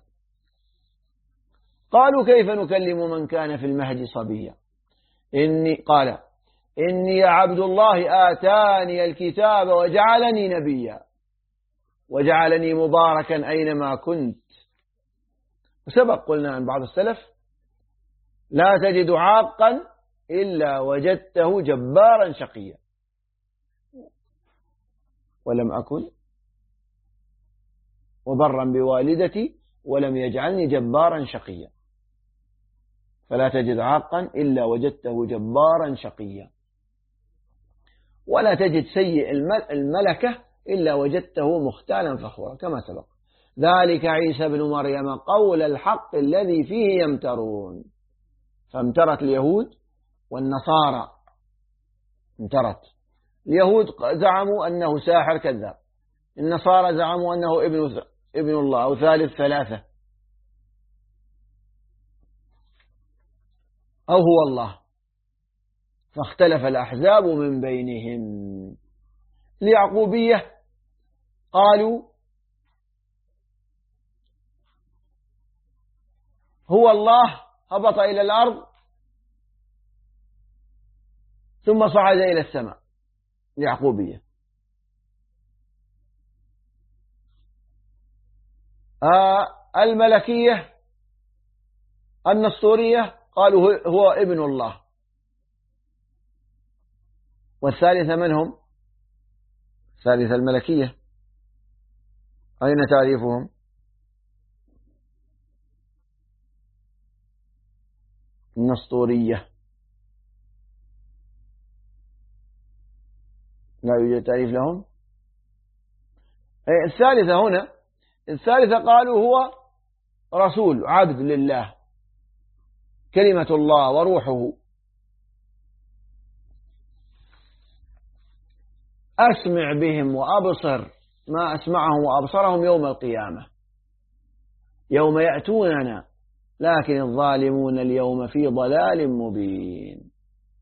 قالوا كيف نكلم من كان في المهد صبيا؟ قال إني عبد الله آتاني الكتاب وجعلني نبيا وجعلني مباركا أينما كنت. وسبق قلنا عن بعض السلف لا تجد عاقا إلا وجدته جبارا شقيا، ولم أكن وبرا بوالدتي ولم يجعلني جبارا شقيا. فلا تجد عاقا إلا وجدته جبارا شقيا، ولا تجد سيء الملكة إلا وجدته مختالا فخورا كما سبق. ذلك عيسى بن مريم قول الحق الذي فيه يمترون. فامترت اليهود والنصارى، امترت. اليهود زعموا أنه ساحر كذاب، النصارى زعموا أنه ابن الله أو ثالث ثلاثة أو هو الله. فاختلف الأحزاب من بينهم. اليعقوبية قالوا هو الله هبط إلى الأرض ثم صعد إلى السماء. اليعقوبية. الملكية النسطورية قالوا هو ابن الله. والثالثة من هم؟ الثالثة الملكية. أين تعريفهم؟ النسطورية لا يوجد تعريف لهم. الثالثة هنا، الثالثة قالوا هو رسول عبد لله كلمة الله وروحه. أسمع بهم وأبصر ما أسمعهم وأبصرهم يوم القيامة، يوم يأتوننا، لكن الظالمون اليوم في ضلال مبين.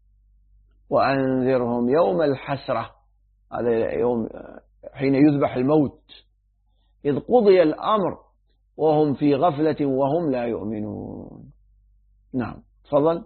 وأنذرهم يوم الحسرة، هذا يوم حين يذبح الموت، إذ قضي الأمر وهم في غفلة وهم لا يؤمنون. نعم تفضل.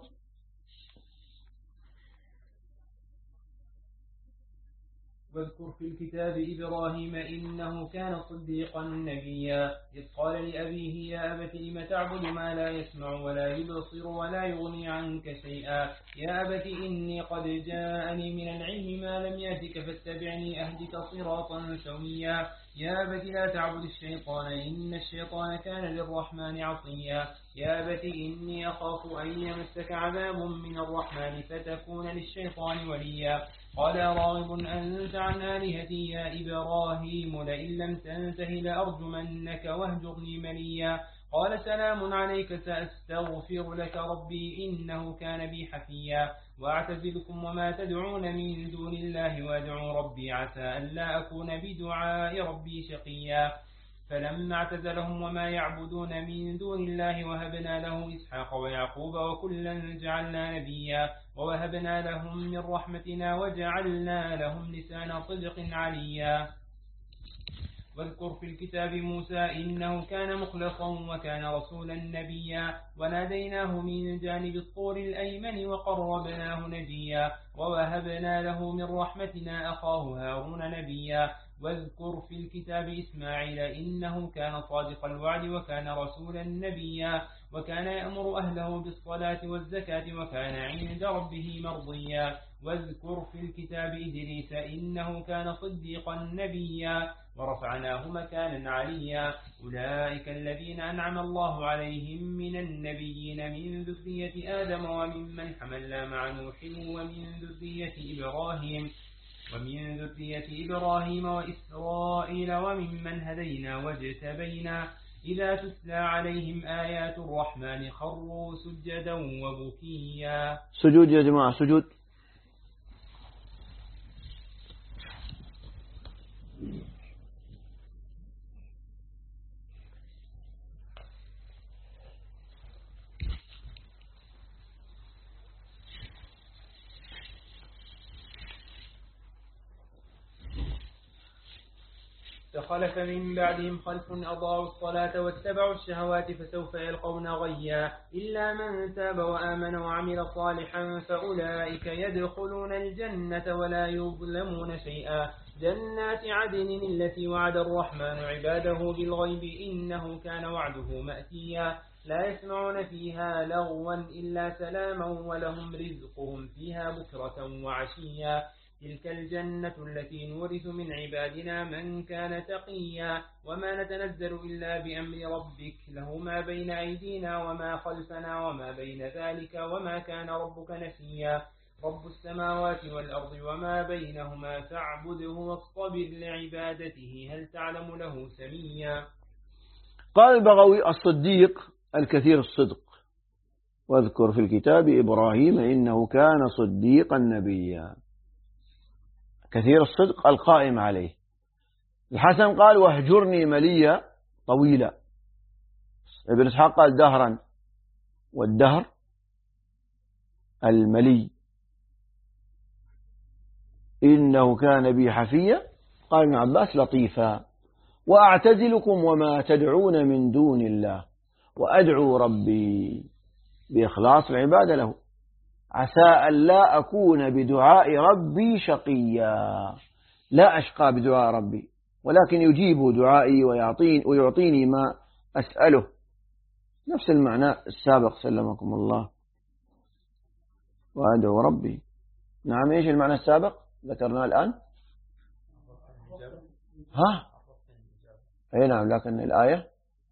واذكر في الكتاب إبراهيم إنه كان صديقا نبيا، إذ قال لأبيه يا أبت لم تعبد ما لا يسمع ولا يبصر ولا يغني عنك شيئا، يا أبت إني قد جاءني من العلم ما لم يأتك فاتبعني أهدك صراطا سويا، يا أبت لا تعبد الشيطان إن الشيطان كان للرحمن عصيا، يا أبت إني أخاف أن يمسك عذاب من الرحمن فتكون للشيطان وليا، قال راغب أنت عن آلهتي يا إبراهيم لئن لم تنته لأرجمنك واهجرني مليا، قال سلام عليك سأستغفر لك ربي إنه كان بي حفيا، وأعتزلكم وما تدعون من دون الله وأدعو ربي عسى ألا أكون بدعاء ربي شقيا، فلما اعتزلهم وما يعبدون من دون الله وهبنا له إسحاق ويعقوب وكلا جعلنا نبيا، ووهبنا لهم من رحمتنا وجعلنا لهم لسان صدق عليا. واذكر في الكتاب موسى إنه كان مخلصا وكان رسولا نبيا، وناديناه من جانب الطور الأيمن وقربناه نجيا، ووهبنا له من رحمتنا أخاه هارون نبيا. واذكر في الكتاب إسماعيل إنه كان صادق الوعد وكان رسولا نبيا، وكان يأمر أهله بالصلاة والزكاة وكان عند ربه مرضيا. واذكر في الكتاب إدريس إنه كان صديقا نبيا، ورفعناه مكانا عليا. أولئك الذين أنعم الله عليهم من النبيين من ذرية آدم وممن حملنا مع نوح ومن ذرية إبراهيم وإسرائيل وممن هدينا واجتبينا، إذا تتلى عليهم آيات الرحمن خروا سجدا وبكيا. سجود يا جماعة، سجود. فخلف من بعدهم خلف أضاعوا الصلاة واتبعوا الشهوات فسوف يلقون غيا، إلا من تاب وآمن وعمل صالحا فأولئك يدخلون الجنة ولا يظلمون شيئا. جنات عدن التي وعد الرحمن عباده بالغيب إنه كان وعده مأتيا، لا يسمعون فيها لغوا إلا سلاما ولهم رزقهم فيها بكرة وعشيا. تلك الجنة التي نورث من عبادنا من كان تقيا، وما نتنزل إلا بأمر ربك له ما بين أيدينا وما خلفنا وما بين ذلك وما كان ربك نسيا. رب السماوات والأرض وما بينهما فاعبده واصطبر لعبادته هل تعلم له سميا. قال البغوي الصديق الكثير الصدق. واذكر في الكتاب إبراهيم إنه كان صديقا نبيا، كثير الصدق القائم عليه. الحسن قال واهجرني مليا طويلا. ابن إسحاق قال دهرا، والدهر الملي. إنه كان بي حفيا. قال ابن عباس لطيفا. وأعتزلكم وما تدعون من دون الله وأدعو ربي بإخلاص العبادة له عسى أن لا أكون بدعاء ربي شقيا. لا أشقى بدعاء ربي، ولكن يجيب دعائي ويعطيني ما أسأله. نفس المعنى السابق سلمكم الله. وأدعو ربي. نعم، إيش المعنى السابق ذكرناه الآن؟ أي نعم، لكن الآية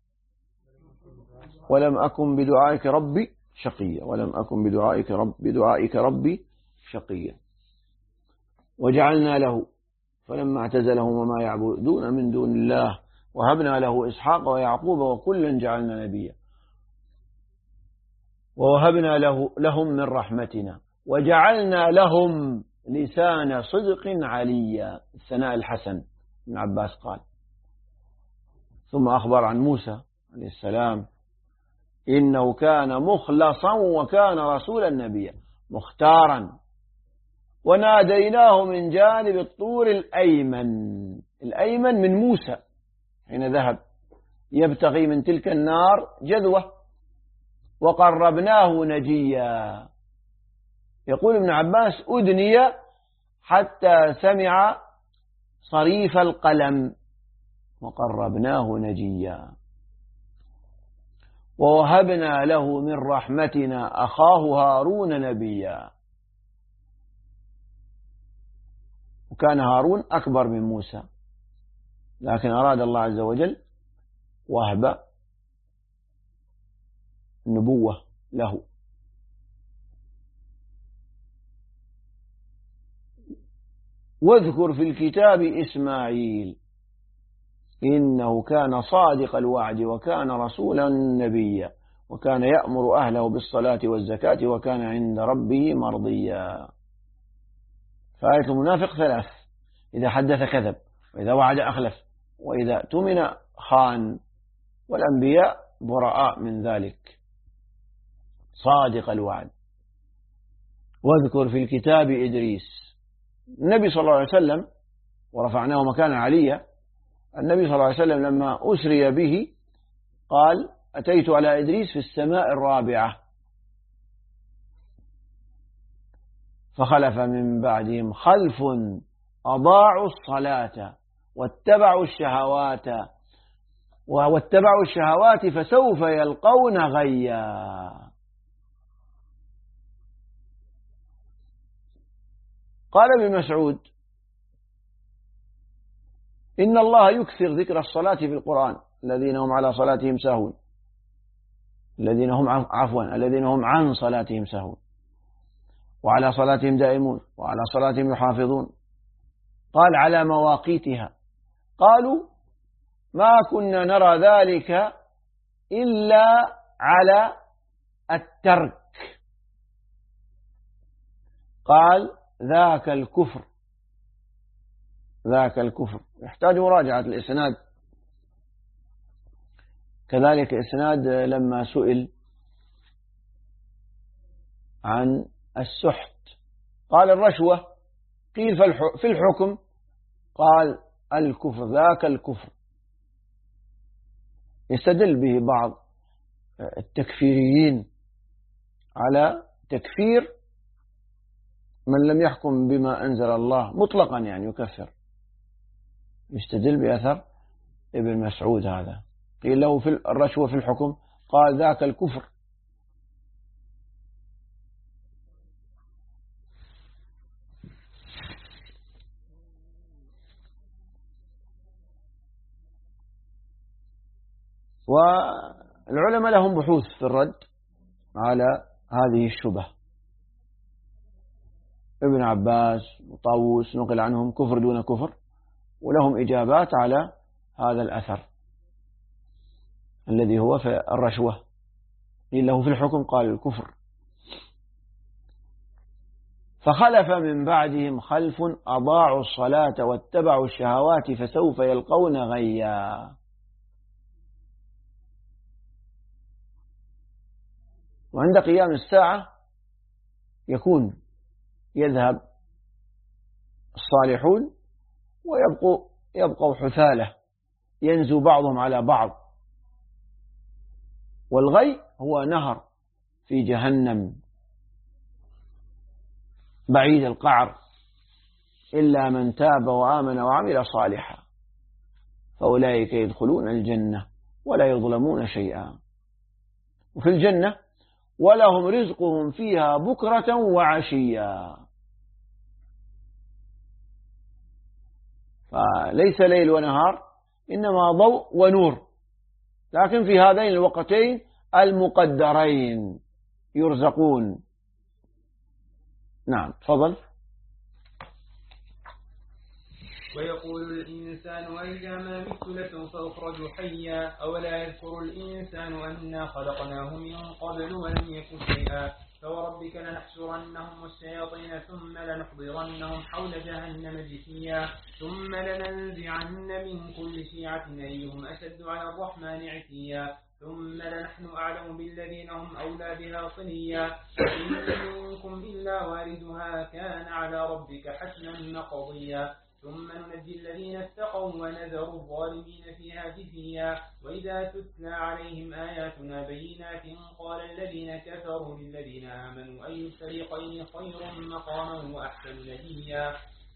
ولم أكن بدعائك ربي شقيا، ولم أكن بدعائك ربي شقيا. وجعلنا له فلما اعتزلهم وما يعبدون من دون الله وهبنا له إسحاق ويعقوب وكلا جعلنا نبيا. ووهبنا لهم من رحمتنا وجعلنا لهم لسان صدق عليا، الثناء الحسن. ابن عباس قال. ثم أخبر عن موسى عليه السلام إنه كان مخلصا وكان رسولا نبيا مختارا، وناديناه من جانب الطور الأيمن من موسى حين ذهب يبتغي من تلك النار جذوة، وقربناه نجيا. يقول ابن عباس أدني حتى سمع صريف القلم وقربناه نجيا. ووهبنا له من رحمتنا أخاه هارون نبيا، وكان هارون أكبر من موسى، لكن أراد الله عز وجل وهب النبوة له. واذكر في الكتاب إسماعيل إنه كان صادق الوعد وكان رسولا نبيا وكان يأمر أهله بالصلاة والزكاة وكان عند ربه مرضيا. فآية المنافق ثلاث: إذا حدث كذب، وإذا وعد أخلف، وإذا اؤتمن خان، والأنبياء براء من ذلك. صادق الوعد. واذكر في الكتاب إدريس. النبي صلى الله عليه وسلم ورفعناه مكانا عليا، النبي صلى الله عليه وسلم لما أسري به قال: أتيت على إدريس في السماء الرابعة فخلف من بعدهم خلف أضاعوا الصلاة واتبعوا الشهوات فسوف يلقون غيا. قال ابن مسعود: إن الله يكثر ذكر الصلاة في القرآن، الذين هم على صلاتهم ساهون، الذين هم عن صلاتهم ساهون، وعلى صلاتهم دائمون، وعلى صلاتهم يحافظون. قال: على مواقيتها. قالوا: ما كنا نرى ذلك إلا على الترك. قال: ذاك الكفر. يحتاج مراجعة الإسناد. كذلك إسناد لما سئل عن السحت قال: الرشوة. قيل: في الحكم؟ قال: الكفر. ذاك الكفر. يستدل به بعض التكفيريين على تكفير من لم يحكم بما أنزل الله مطلقا، يعني يكفر. يستدل بأثر ابن مسعود هذا. قيل له: في الرشوة في الحكم؟ قال: ذاك الكفر. والعلماء لهم بحوث في الرد على هذه الشبه. ابن عباس وطاووس نقل عنهم كفر دون كفر، ولهم إجابات على هذا الأثر الذي هو في الرشوة. قيل له: في الحكم؟ قال: الكفر. فخلف من بعدهم خلف أضاعوا الصلاة واتبعوا الشهوات فسوف يلقون غيا. وعند قيام الساعة يذهب الصالحون ويبقوا حثالة، ينزو بعضهم على بعض. والغي هو نهر في جهنم بعيد القعر، إلا من تاب وآمن وعمل صالحا فأولئك يدخلون الجنة ولا يظلمون شيئا. وفي الجنة: ولهم رزقهم فيها بكرة وعشيا. فليس ليل ونهار، إنما ضوء ونور، لكن في هذين الوقتين المقدرين يرزقون. نعم، تفضل. ويقول الإنسان وإذا ما مت لسوف أخرج حيا أولا يذكر الإنسان أنا خلقناه من قبل ولم يكن شيئا فوربك لنحشرنهم والشياطين ثم لنحضرنهم حول جهنم جثيا ثم لننزعن من كل شيعة أيهم أشد على الرحمن عتيا ثم لنحن أعلم بالذين هم أولى بها صليا إن منكم إلا واردها كان على ربك حتما مقضيا ثم ننجي الذين اتقوا ونذر الظالمين فيها جثيا وإذا تتلى عليهم آياتنا بينات قال الذين كفروا للذين آمنوا أي الفريقين خير مقاما وأحسن نديا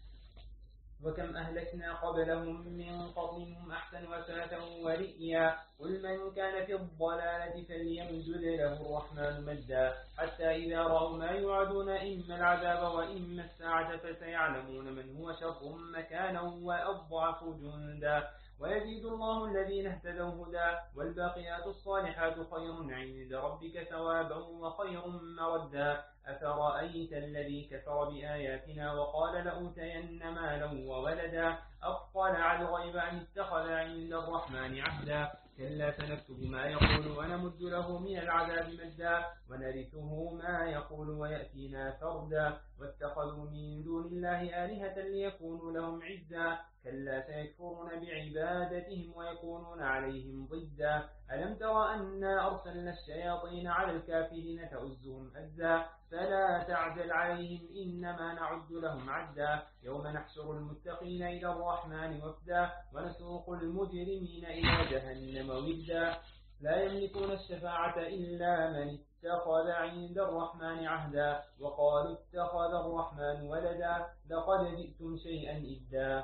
وكم أهلكنا قبلهم من قرن هم أحسن وساة ورئيا قل من كان في الضلالة فليمدد له الرحمن مدا حتى إذا رأوا ما يوعدون إما العذاب وإما الساعة فسيعلمون من هو شر مكانا وأضعف جندا ويزيد الله الذين اهتدوا هدى والباقيات الصالحات خير عند ربك ثوابا وخير مردا أفرأيت الذي كفر بآياتنا وقال لأوتين مالا وولدا أطلع الغيب أم اتخذ عند الرحمن عهدا كلا سنكتب ما يقول ونمد له من العذاب مدا ونرثه ما يقول ويأتينا فردا واتخذوا من دون الله آلهة ليكونوا لهم عزا كلا سيكفرون بعبادتهم ويكونون عليهم ضدا ألم تر أنا أرسلنا الشياطين على الكافرين تؤزهم أزا فلا تعجل عليهم إنما نعد لهم عدا يوم نحشر المتقين إلى الرحمن وفدا ونسوق المجرمين إلى جهنم ودا لا يملكون الشفاعة إلا من اتخذ عند الرحمن عهدا وقالوا اتخذ الرحمن ولدا لقد جئتم شيئا إدا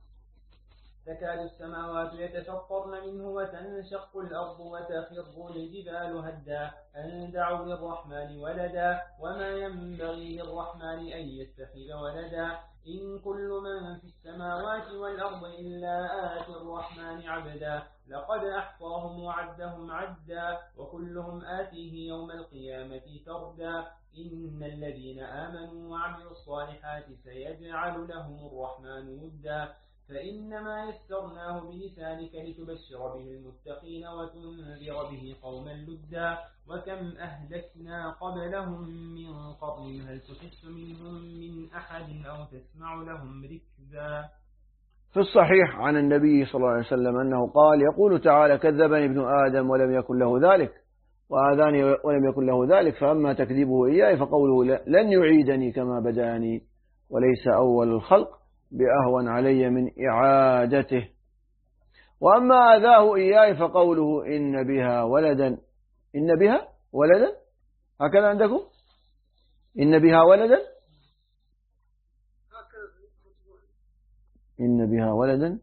تكاد السماوات يتفطرن منه وتنشق الأرض وتخر الجبال هدا أن دعوا للرحمن ولدا وما ينبغي للرحمن أن يتخذ ولدا إن كل من في السماوات والأرض إلا آتي الرحمن عبدا لقد أحصاهم وعدهم عدا وكلهم آتيه يوم القيامة فردا إن الذين آمنوا وعملوا الصالحات سيجعل لهم الرحمن ودا فإنما يسرناه بلسانك لتبشر به المتقين وتنذر به قوما لدا وكم أهلكنا قبلهم من قرن هل تحس منهم من أحد أو تسمع لهم ركزا. في الصحيح عن النبي صلى الله عليه وسلم أنه قال يقول تعالى كذبني ابن آدم ولم يكن له ذلك وآذاني ولم يكن له ذلك فأما تكذيبه إياي فقوله لن يعيدني كما بدأني وليس أول الخلق بأهون علي من إعادته وأما آذاه إياي فقوله إن بها ولدا هكذا عندكم إن بها ولدا إن بها ولدا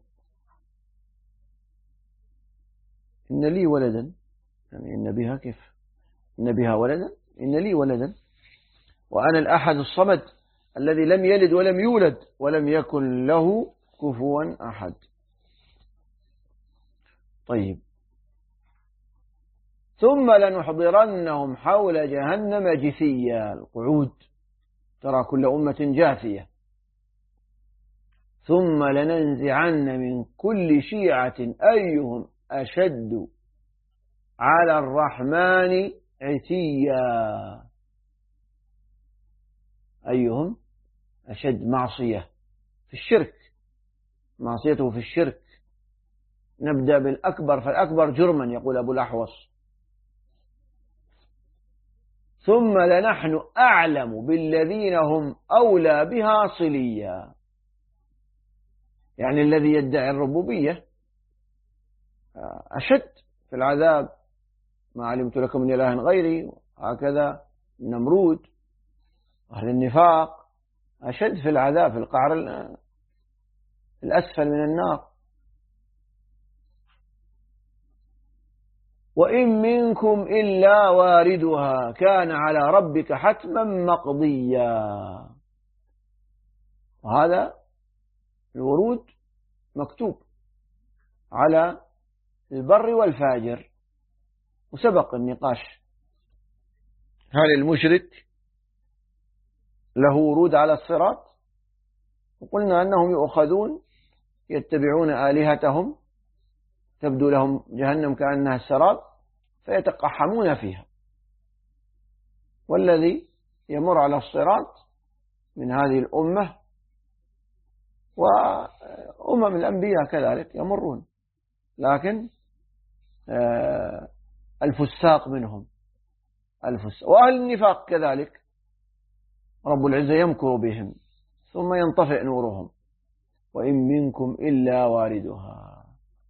إن لي ولدا يعني إن بها كيف إن بها ولدا إن لي ولدا وأنا الأحد الصمد الذي لم يلد ولم يولد ولم يكن له كفوا أحد. طيب ثم لنحضرنهم حول جهنم جثيا القعود ترى كل أمة جاثية ثم لننزعن من كل شيعة أيهم أشد على الرحمن عتيا أيهم أشد معصية في الشرك معصيته في الشرك نبدأ بالأكبر فالأكبر جرما يقول أبو الأحوص ثم لنحن أعلم بالذين هم أولى بها صليا يعني الذي يدعي الربوبية أشد في العذاب ما علمت لكم من إله غيري هكذا النمرود أهل النفاق أشد في العذاب في القعر الأسفل من النار وإن منكم إلا واردها كان على ربك حتما مقضيا وهذا الورود مكتوب على البر والفاجر وسبق النقاش هل المشرك له ورود على الصراط وقلنا أنهم يؤخذون يتبعون آلهتهم تبدو لهم جهنم كأنها السراب فيتقحمون فيها. والذي يمر على الصراط من هذه الأمة وأمم الأنبياء كذلك يمرون، لكن الفساق منهم وأهل النفاق كذلك رب العزة يمكر بهم ثم ينطفئ نورهم، وإن منكم إلا واردها.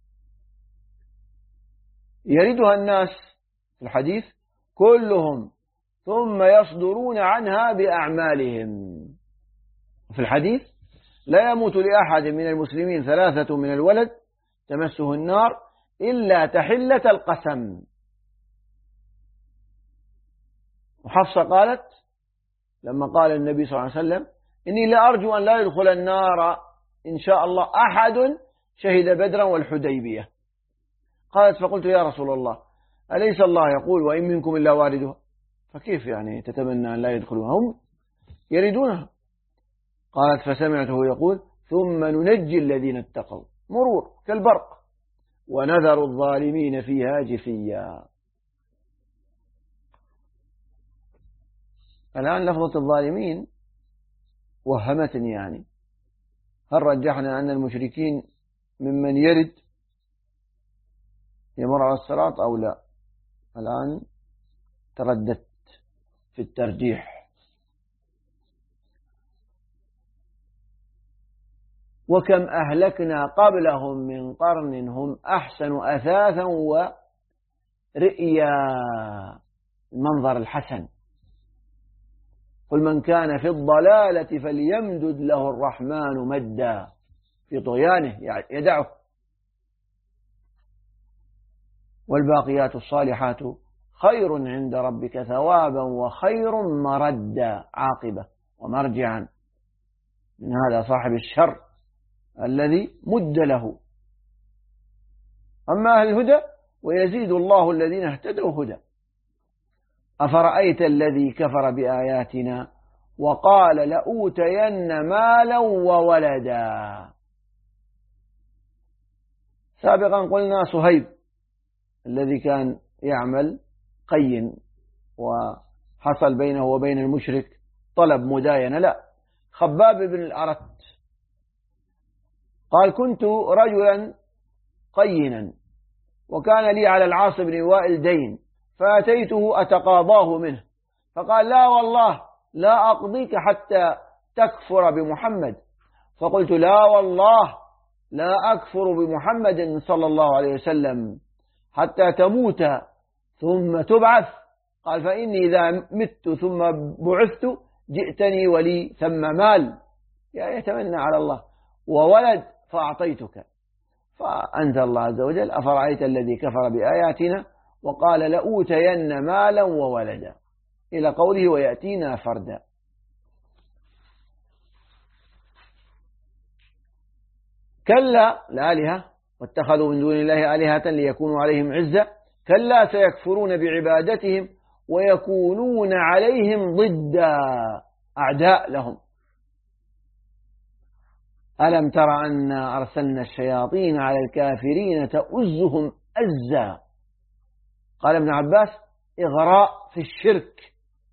يردها الناس في الحديث كلهم ثم يصدرون عنها بأعمالهم. في الحديث لا يموت لأحد من المسلمين 3 من الولد تمسه النار إلا تحلة القسم. وحفصة قالت لما قال النبي صلى الله عليه وسلم إني لأرجو أن لا يدخل النار إن شاء الله أحد شهد بدرا والحديبية. قالت فقلت يا رسول الله أليس الله يقول وإن منكم إلا واردها، فكيف يعني تتمنى أن لا يدخلوها؟ هم يريدونها. قالت فسمعته يقول ثم ننجي الذين اتقوا مرور كالبرق ونذر الظالمين فيها جثيا. الآن لفظة الظالمين وهمتني، يعني هل رجحنا أن المشركين ممن يرد يمر على الصراط أو لا؟ الآن ترددت في الترجيح. وكم أهلكنا قبلهم من قرن هم أحسن أثاثا ورئيا، المنظر الحسن. قل من كان في الضلالة فليمدد له الرحمن مدا في طغيانه يدعه. والباقيات الصالحات خير عند ربك ثوابا وخير مردا، عاقبة ومرجعا من هذا صاحب الشر الذي مد له. أما أهل الهدى ويزيد الله الذين اهتدوا هدى. أفرأيت الذي كفر بآياتنا وقال لأوتين مالا وولدا. سابقا قلنا صهيب الذي كان يعمل قين وحصل بينه وبين المشرك طلب مداينة، لا، خباب بن الأرت قال كنت رجلا قينا وكان لي على العاص بن وائل دين فأتيته أتقاضاه منه، فقال لا والله لا أقضيك حتى تكفر بمحمد. فقلت لا والله لا أكفر بمحمد صلى الله عليه وسلم حتى تموت ثم تبعث. قال فإني إذا مت ثم بعثت جئتني ولي ثم مال، يعني يتمنى على الله، وولد فأعطيتك. فأنزل الله عز وجل أفرأيت الذي كفر بآياتنا وقال لأوتين مالا وولدا إلى قوله ويأتينا فردا. كلا الآلهة واتخذوا من دون الله آلهة ليكونوا عليهم عزة، كلا سيكفرون بعبادتهم ويكونون عليهم ضدا، أعداء لهم. ألم تر أن أرسلنا الشياطين على الكافرين تؤزهم أزا. قال ابن عباس إغراء في الشرك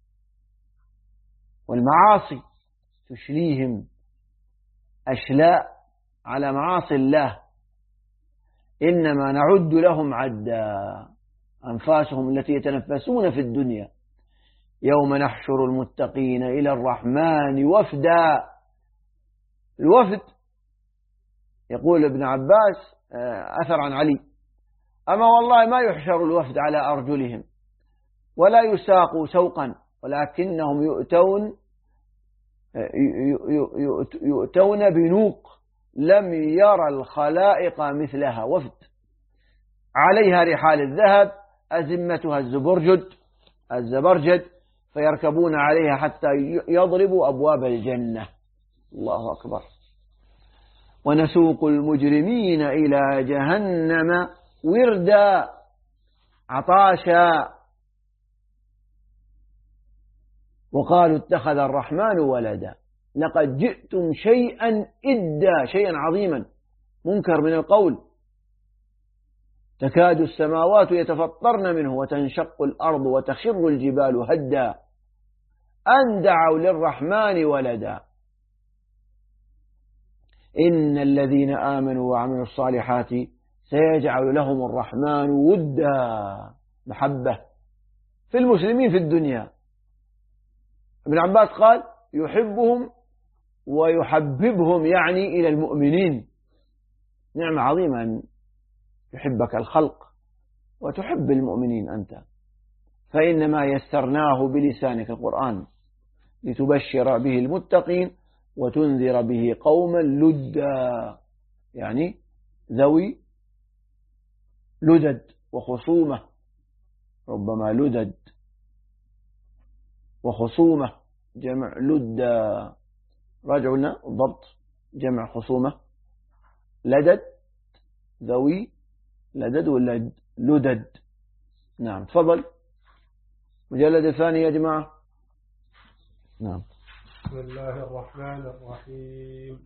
والمعاصي، تشليهم أشلاء على معاصي الله. إنما نعد لهم عدا، أنفاسهم التي يتنفسون في الدنيا. يوم نحشر المتقين إلى الرحمن وفدا. الوفد يقول ابن عباس أثر عن علي أما والله ما يحشر الوفد على أرجلهم ولا يساقوا سوقا ولكنهم يؤتون بنوق لم يرى الخلائق مثلها، وفد عليها رحال الذهب أزمتها الزبرجد فيركبون عليها حتى يضربوا أبواب الجنة. الله أكبر. ونسوق المجرمين إلى جهنم وردا عطاشا وقالوا اتخذ الرحمن ولدا لقد جئتم شيئا إدا، شيئا عظيما منكر من القول، تكاد السماوات يتفطرن منه وتنشق الأرض وتخر الجبال هدا أن دعوا للرحمن ولدا. إن الذين آمنوا وعملوا الصالحات سيجعل لهم الرحمن ودا، محبة في المسلمين في الدنيا. ابن عباس قال يحبهم ويحببهم، يعني إلى المؤمنين. نعمة عظيمة أن يحبك الخلق وتحب المؤمنين أنت، فإنما يسرناه بلسانك القرآن لتبشر به المتقين وتنذر به قوما لدا، يعني ذوي لدد وخصومة، ربما لدد وخصومة جمع لدا. راجعوا لنا الضبط، جمع خصومة لدد، ذوي لدد ولا لدد؟ نعم تفضل. مجلد الثاني يا جماعة. نعم. بسم الله الرحمن الرحيم.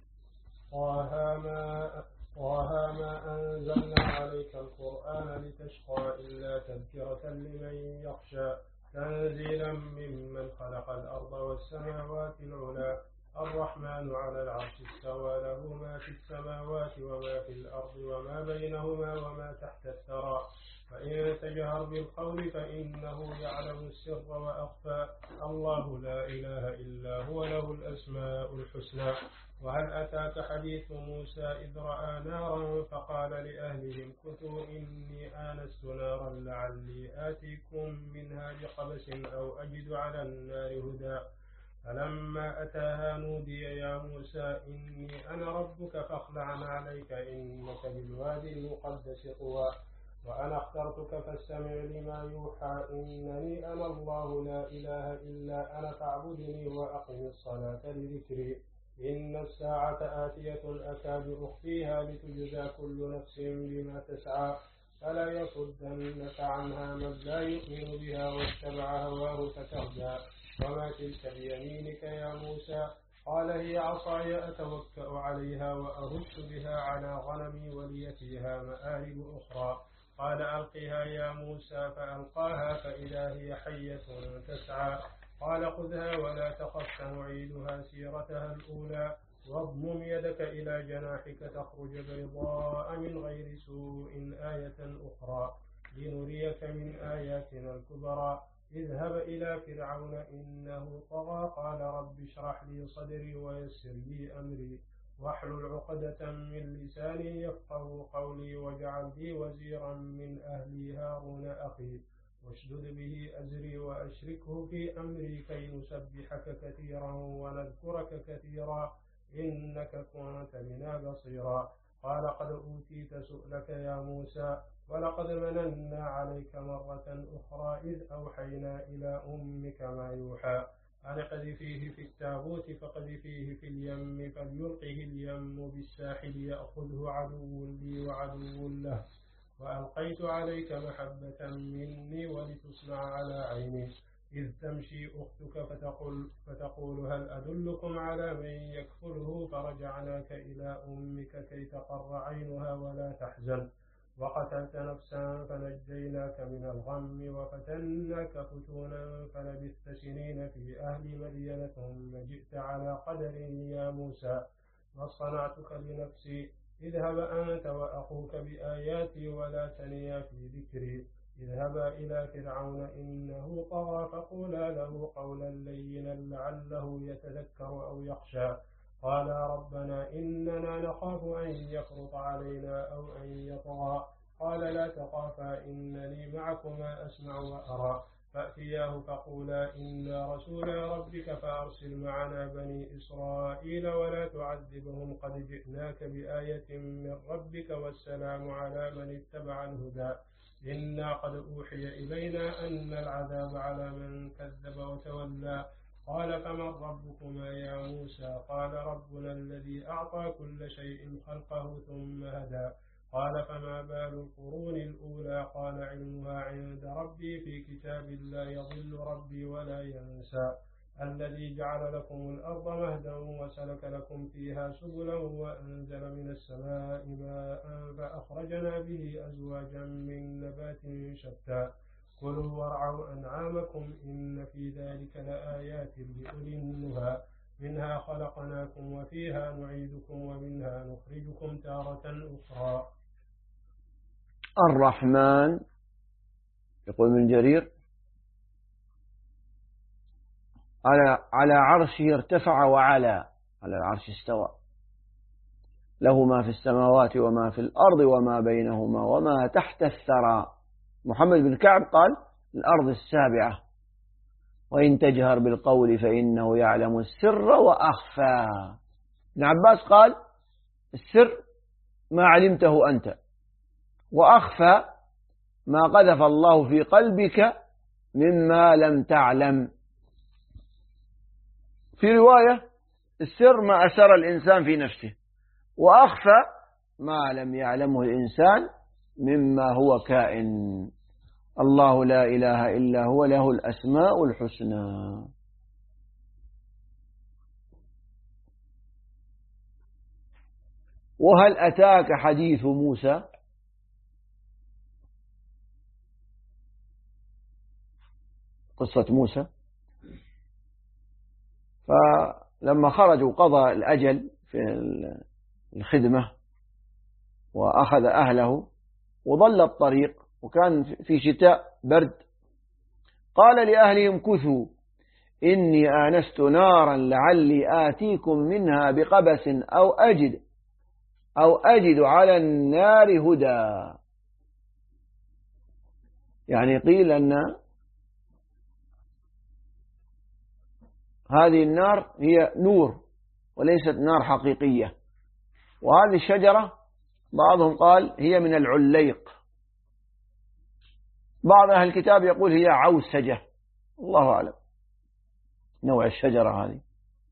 طه ما أنزلنا عليك القرآن لتشقى إلا تذكرة لمن يخشى تنزيلا ممن خلق الأرض والسماوات العلى الرحمن على العرش استوى له ما في السماوات وما في الأرض وما بينهما وما تحت الثرى فإن تجهر بالقول فإنه يعلم السر وأخفى الله لا إله إلا هو له الأسماء الحسنى. وهل أتاك حديث موسى إذ رأى نارا فقال لأهلهم كثوا إني آنست نارا لعلي آتيكم منها بقبس أو أجد على النار هدى فلما أتاها نودي يا موسى إني أنا ربك فاخلع عليك إنك بالوادي المقدس طوى وأنا اخترتك فاستمع لما يوحى إنني أنا الله لا إله إلا أنا فاعبدني وأقم الصلاة لذكري إن الساعة آتية أكاد أخفيها لتجزى كل نفس بما تسعى فلا يصدنك عنها من لا يؤمن بها واتبع هواه فتردى وما تلك بيمينك يا موسى قال هي عصاي أتوكأ عليها وأهش بها على غنمي ولي فيها مآرب أخرى قال ألقها يا موسى فألقاها فإذا هي حية تسعى قال خذها ولا تخف سنعيدها سيرتها الأولى واضمم يدك إلى جناحك تخرج بيضاء من غير سوء آية أخرى لنريك من آياتنا الكبرى اذهب إلى فرعون إنه طغى قال رب اشرح لي صدري ويسر لي أمري واحلل عقدة من لساني يفقه قولي واجعل لي وزيرا من أهلي هارون أخي واشدد به أزري وأشركه في أمري كي نسبحك كثيرا ونذكرك كثيرا إنك كنت بنا بصيرا قال قد أوتيت سؤلك يا موسى ولقد مننا عليك مرة أخرى إذ أوحينا إلى أمك ما يوحى أن اقذفيه في التابوت فاقذفيه في اليم فليلقه اليم بالساحل يأخذه عدو لي وعدو له وألقيت عليك محبة مني ولتصنع على عيني إذ تمشي أختك فتقول هل أدلكم على من يكفله فرجعناك إلى أمك كي تقر عينها ولا تحزن وقتلت نفسا فنجيناك من الغم وفتناك فتونا فلبثت سنين في أهل مدين ثم جئت على قدر يا موسى واصطنعتك لنفسي اذهب أنت وأخوك بآياتي ولا تنيا في ذكري اذهبا إلى فرعون إنه طغى فقولا له قولا لينا لعله يتذكر أو يخشى قالا ربنا إننا نخاف أن يفرط علينا أو أن يطغى قال لا تخافا إنني معكما أسمع وأرى فأتياه فقولا إنا رسولا ربك فأرسل معنا بني إسرائيل ولا تعذبهم قد جئناك بآية من ربك والسلام على من اتبع الهدى إنا قد أوحي إلينا أن العذاب على من كذب وتولى قال فمن ربكما يا موسى قال ربنا الذي أعطى كل شيء خلقه ثم هدى قال فما بال القرون الأولى قال علمها عند ربي في كتاب لا يضل ربي ولا ينسى الذي جعل لكم الأرض مهدا وسلك لكم فيها سبلا وأنزل من السماء ماء فأخرجنا به أزواجا من نبات شتى كلوا وارعوا أنعامكم إن في ذلك لآيات لأولي النهى منها خلقناكم وفيها نعيدكم ومنها نخرجكم تارة أخرى. الرحمن يقول من جرير على عرشه ارتفع وعلى، على العرش استوى، له ما في السماوات وما في الأرض وما بينهما وما تحت الثرى. محمد بن كعب قال الأرض السابعة، وإن تجهر بالقول فإنه يعلم السر وأخفى. ابن عباس قال السر ما علمته أنت، وأخفى ما قذف الله في قلبك مما لم تعلم. في رواية السر ما أسر الإنسان في نفسه، وأخفى ما لم يعلمه الإنسان مما هو كائن. الله لا إله إلا هو له الأسماء الحسنى. وهل أتاك حديث موسى؟ قصة موسى، فلما خرجوا قضى الأجل في الخدمة وأخذ أهله وضل الطريق، وكان في شتاء برد، قال لأهلهم كثوا إني آنست نارا لعلي آتيكم منها بقبس أو أجد على النار هدى. يعني قيل أن هذه النار هي نور وليست نار حقيقية. وهذه الشجرة بعضهم قال هي من العليق، بعض أهل الكتاب يقول هي عوسجة، الله أعلم نوع الشجرة هذه.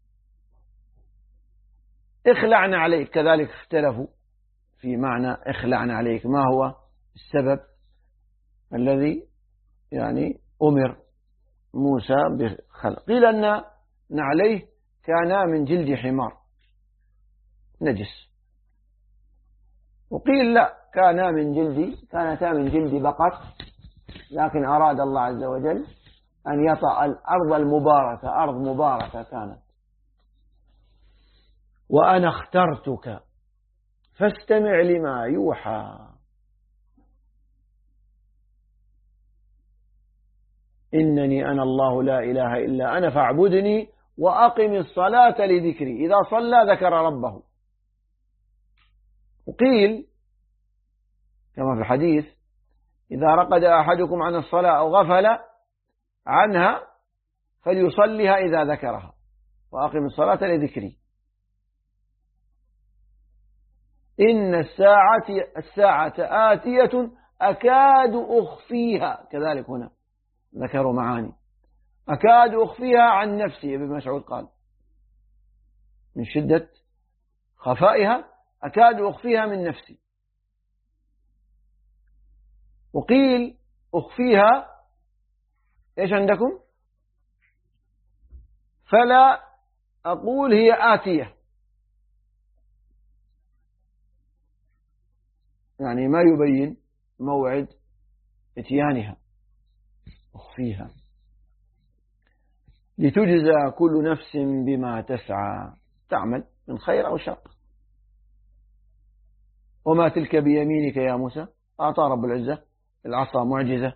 اخلعنا عليك، كذلك اختلفوا في معنى اخلعنا عليك، ما هو السبب الذي يعني أمر موسى بخلع. قيل أن نعليه كانا من جلد حمار نجس، وقيل لا كانتا من جلد بقر، لكن أراد الله عز وجل أن يطأ الأرض المباركة، أرض مباركة كانت. وأنا اخترتك فاستمع لما يوحى إنني أنا الله لا إله إلا أنا فاعبدني وأقم الصلاة لذكري. إذا صلى ذكر ربه. وقيل كما في الحديث إذا رقد أحدكم عن الصلاة أو غفل عنها فليصليها إذا ذكرها، وأقم الصلاة لذكري. إن الساعة آتية أكاد أخفيها، كذلك هنا ذكروا معاني، أكاد أخفيها عن نفسي. ابن مسعود قال من شدة خفائها أكاد أخفيها من نفسي. وقيل أخفيها إيش عندكم؟ فلا أقول هي آتية، يعني ما يبين موعد اتيانها، أخفيها لتجزى كل نفس بما تسعى، تعمل من خير أو شر. وما تلك بيمينك يا موسى؟ أعطى رب العزة العصا معجزة،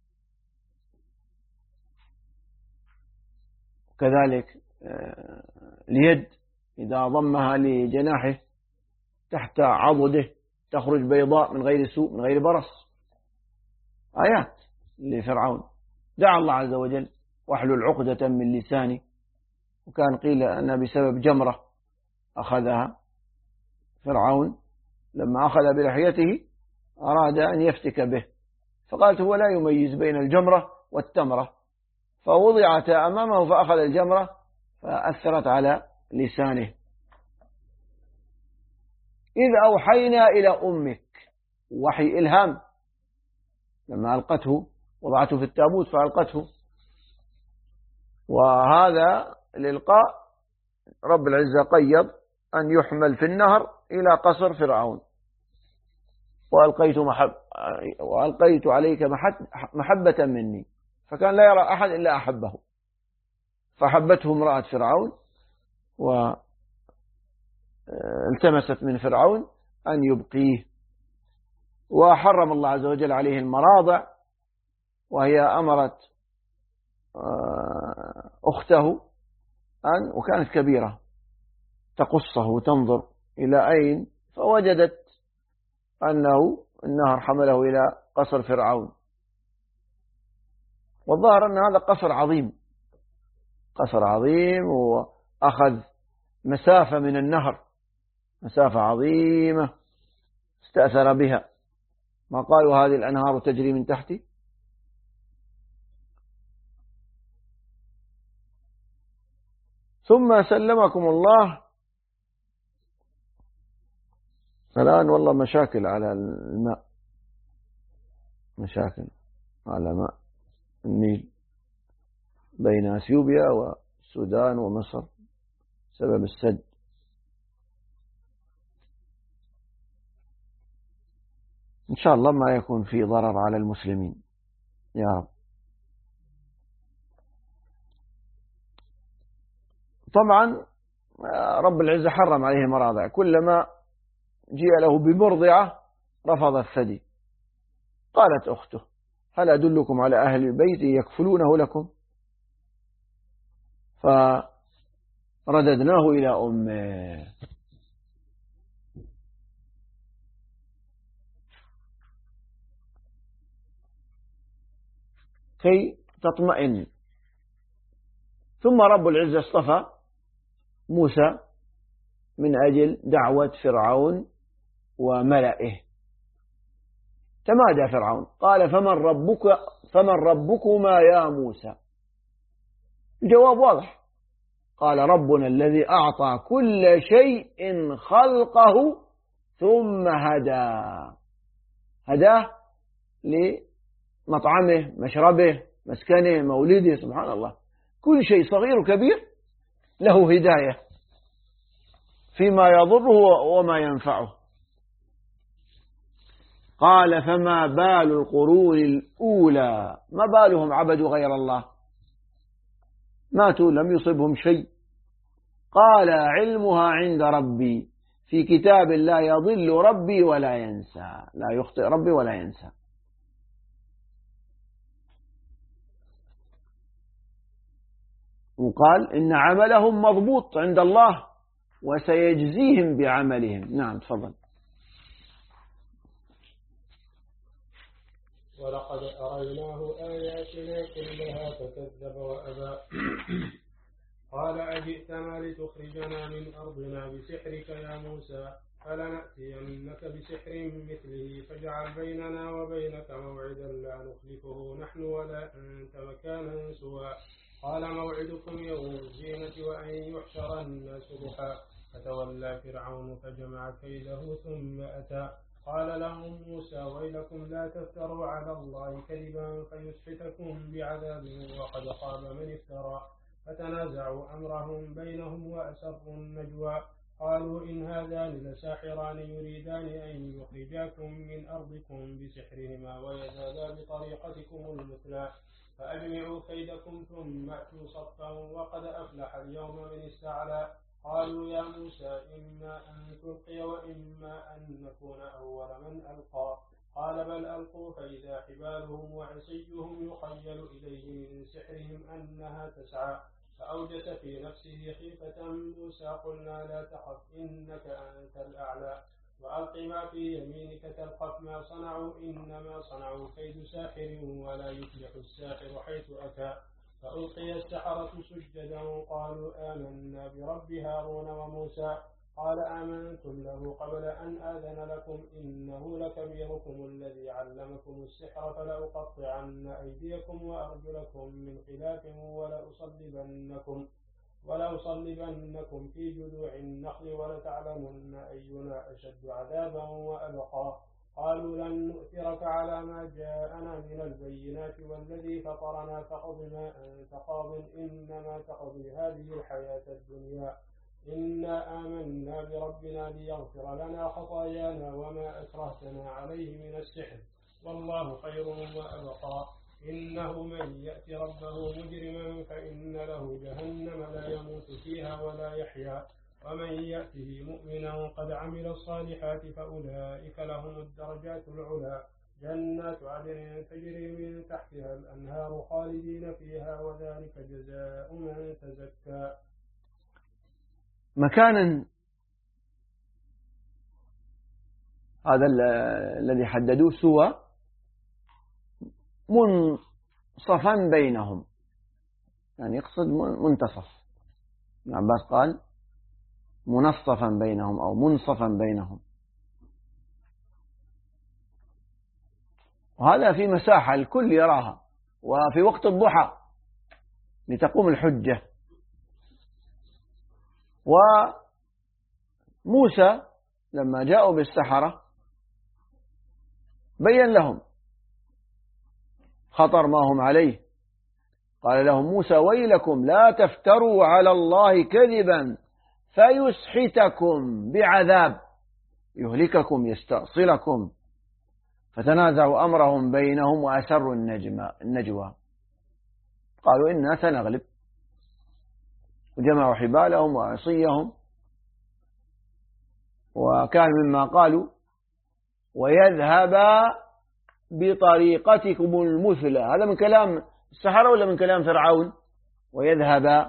وكذلك اليد إذا ضمها لجناحه تحت عضده تخرج بيضاء من غير سوء من غير برص. آيات لفرعون. دعا الله عز وجل واحلل عقدة من لساني، وكان قيل أن بسبب جمرة أخذها فرعون لما أخذ بلحيته أراد أن يفتك به، فقالت هو لا يميز بين الجمرة والتمرة، فوضعت أمامه فأخذ الجمرة فأثرت على لسانه. إذ أوحينا إلى أمك، وحي إلهام، لما ألقته وضعته في التابوت فألقته وهذا الإلقاء رب العزة قيض أن يحمل في النهر إلى قصر فرعون. وألقيت عليك محبة مني، فكان لا يرى أحد إلا أحبه، فحبته امرأة فرعون والتمست من فرعون أن يبقيه. وحرم الله عز وجل عليه المراضع، وهي أمرت أخته وكانت كبيرة تقصه وتنظر إلى أين، فوجدت أنه النهر حمله إلى قصر فرعون. والظاهر أن هذا قصر عظيم وأخذ مسافة من النهر، مسافة عظيمة استأثر بها. ما قالوا هذه الأنهار تجري من تحتي. ثم سلمكم الله. الآن والله مشاكل على الماء، مشاكل على ماء النيل بين أثيوبيا والسودان ومصر سبب السد. إن شاء الله ما يكون في ضرر على المسلمين يا رب. طبعا رب العزة حرم عليه المراضع، كلما جاء له بمرضعة رفض الثدي. قالت أخته: هل أدلكم على أهل بيت يكفلونه لكم؟ فرددناه إلى أمه. كي تطمئن. ثم رب العزة اصطفى موسى من أجل دعوة فرعون وملئه. تمادى فرعون، قال: فمن ربكما يا موسى؟ الجواب واضح، قال: ربنا الذي أعطى كل شيء خلقه ثم هداه لمطعمه، مشربه، مسكنه، مولده. سبحان الله، كل شيء صغير وكبير له هداية فيما يضره وما ينفعه. قال: فما بال القرون الأولى؟ ما بالهم عبدوا غير الله، ماتوا لم يصبهم شيء. قال: علمها عند ربي في كتاب لا يضل ربي ولا ينسى، لا يخطئ ربي ولا ينسى. وقال: إن عملهم مضبوط عند الله وسيجزيهم بعملهم. نعم تفضل. ولقد أريناه آياتنا كلها فكذب وأبى. قال: أجئتنا لتخرجنا من أرضنا بسحرك يا موسى؟ فلنأتينك بسحر مثله فاجعل بيننا وبينك موعدا لا نخلفه نحن ولا أنت مكانا سوى. قال: موعدكم يوم الزينة وأن يحشر الناس ضحى. فتولى فرعون فجمع كيده ثم أتى. قال لهم موسى: ويلكم لا تفتروا على الله كذبا فيسحتكم بعذاب وقد خاب من افترى. فتنازعوا أمرهم بينهم وأسروا النجوى. قالوا: إن هذان لساحران يريدان أن يخرجاكم من أرضكم بسحرهما ويزادا بطريقتكم المثلى، فأجمعوا كيدكم ثم أتوا صفا وقد أفلح اليوم من استعلى. قالوا: يا موسى إما أن تلقي وإما أن نكون أول من ألقى. قال: بل ألقوا فإذا حبالهم وعصيهم يخيل إليه من سحرهم أنها تسعى. فأوجس في نفسه خيفة موسى. قلنا: لا تخف إنك أنت الأعلى وألق ما في يمينك تلقف ما صنعوا إنما صنعوا كيد ساحر ولا يفلح الساحر حيث أتى. فألقي السحرة سجدا قالوا: آمنا برب هارون وموسى. قال: آمنتم له قبل أن آذن لكم إنه لكبيركم الذي علمكم السحر فلأقطعن أيديكم وأرجلكم من خلاف ولأصلبنكم في جذوع النخل ولتعلمن أينا أشد عذابا وأبقى. قالوا لن نؤثرك على ما جاءنا من البينات والذي فطرنا فاقض ما أنت قاض إنما تقضي هذه الحياة الدنيا إنا آمنا بربنا ليغفر لنا خطايانا وما أكرهتنا عليه من السحر والله خير وأبقى إنه من يأتي ربه مجرما فإن له جهنم لا يموت فيها ولا يحيا ومن يأته مؤمنا قد عمل الصالحات فأولئك لهم الدرجات العلى جنات عدن تجري من تحتها الأنهار خالدين فيها وذلك جزاء من تزكى. مكانا هذا الذي حددوه سوى منصفا بينهم، يعني يقصد منتصف. ابن عباس قال منصفا بينهم أو منصفا بينهم، وهذا في مساحة الكل يراها، وفي وقت الضحى لتقوم الحجة. وموسى لما جاءوا بالسحرة بين لهم خطر ما هم عليه، قال لهم موسى ويلكم لا تفتروا على الله كذبا فيسحتكم بعذاب يهلككم يستأصلكم. فتنازعوا أمرهم بينهم وأسروا النجوى، قالوا إنا سنغلب، وجمعوا حبالهم وعصيهم. وكان مما قالوا ويذهب بطريقتكم المثلى، هذا من كلام السحرة ولا من كلام فرعون؟ ويذهب،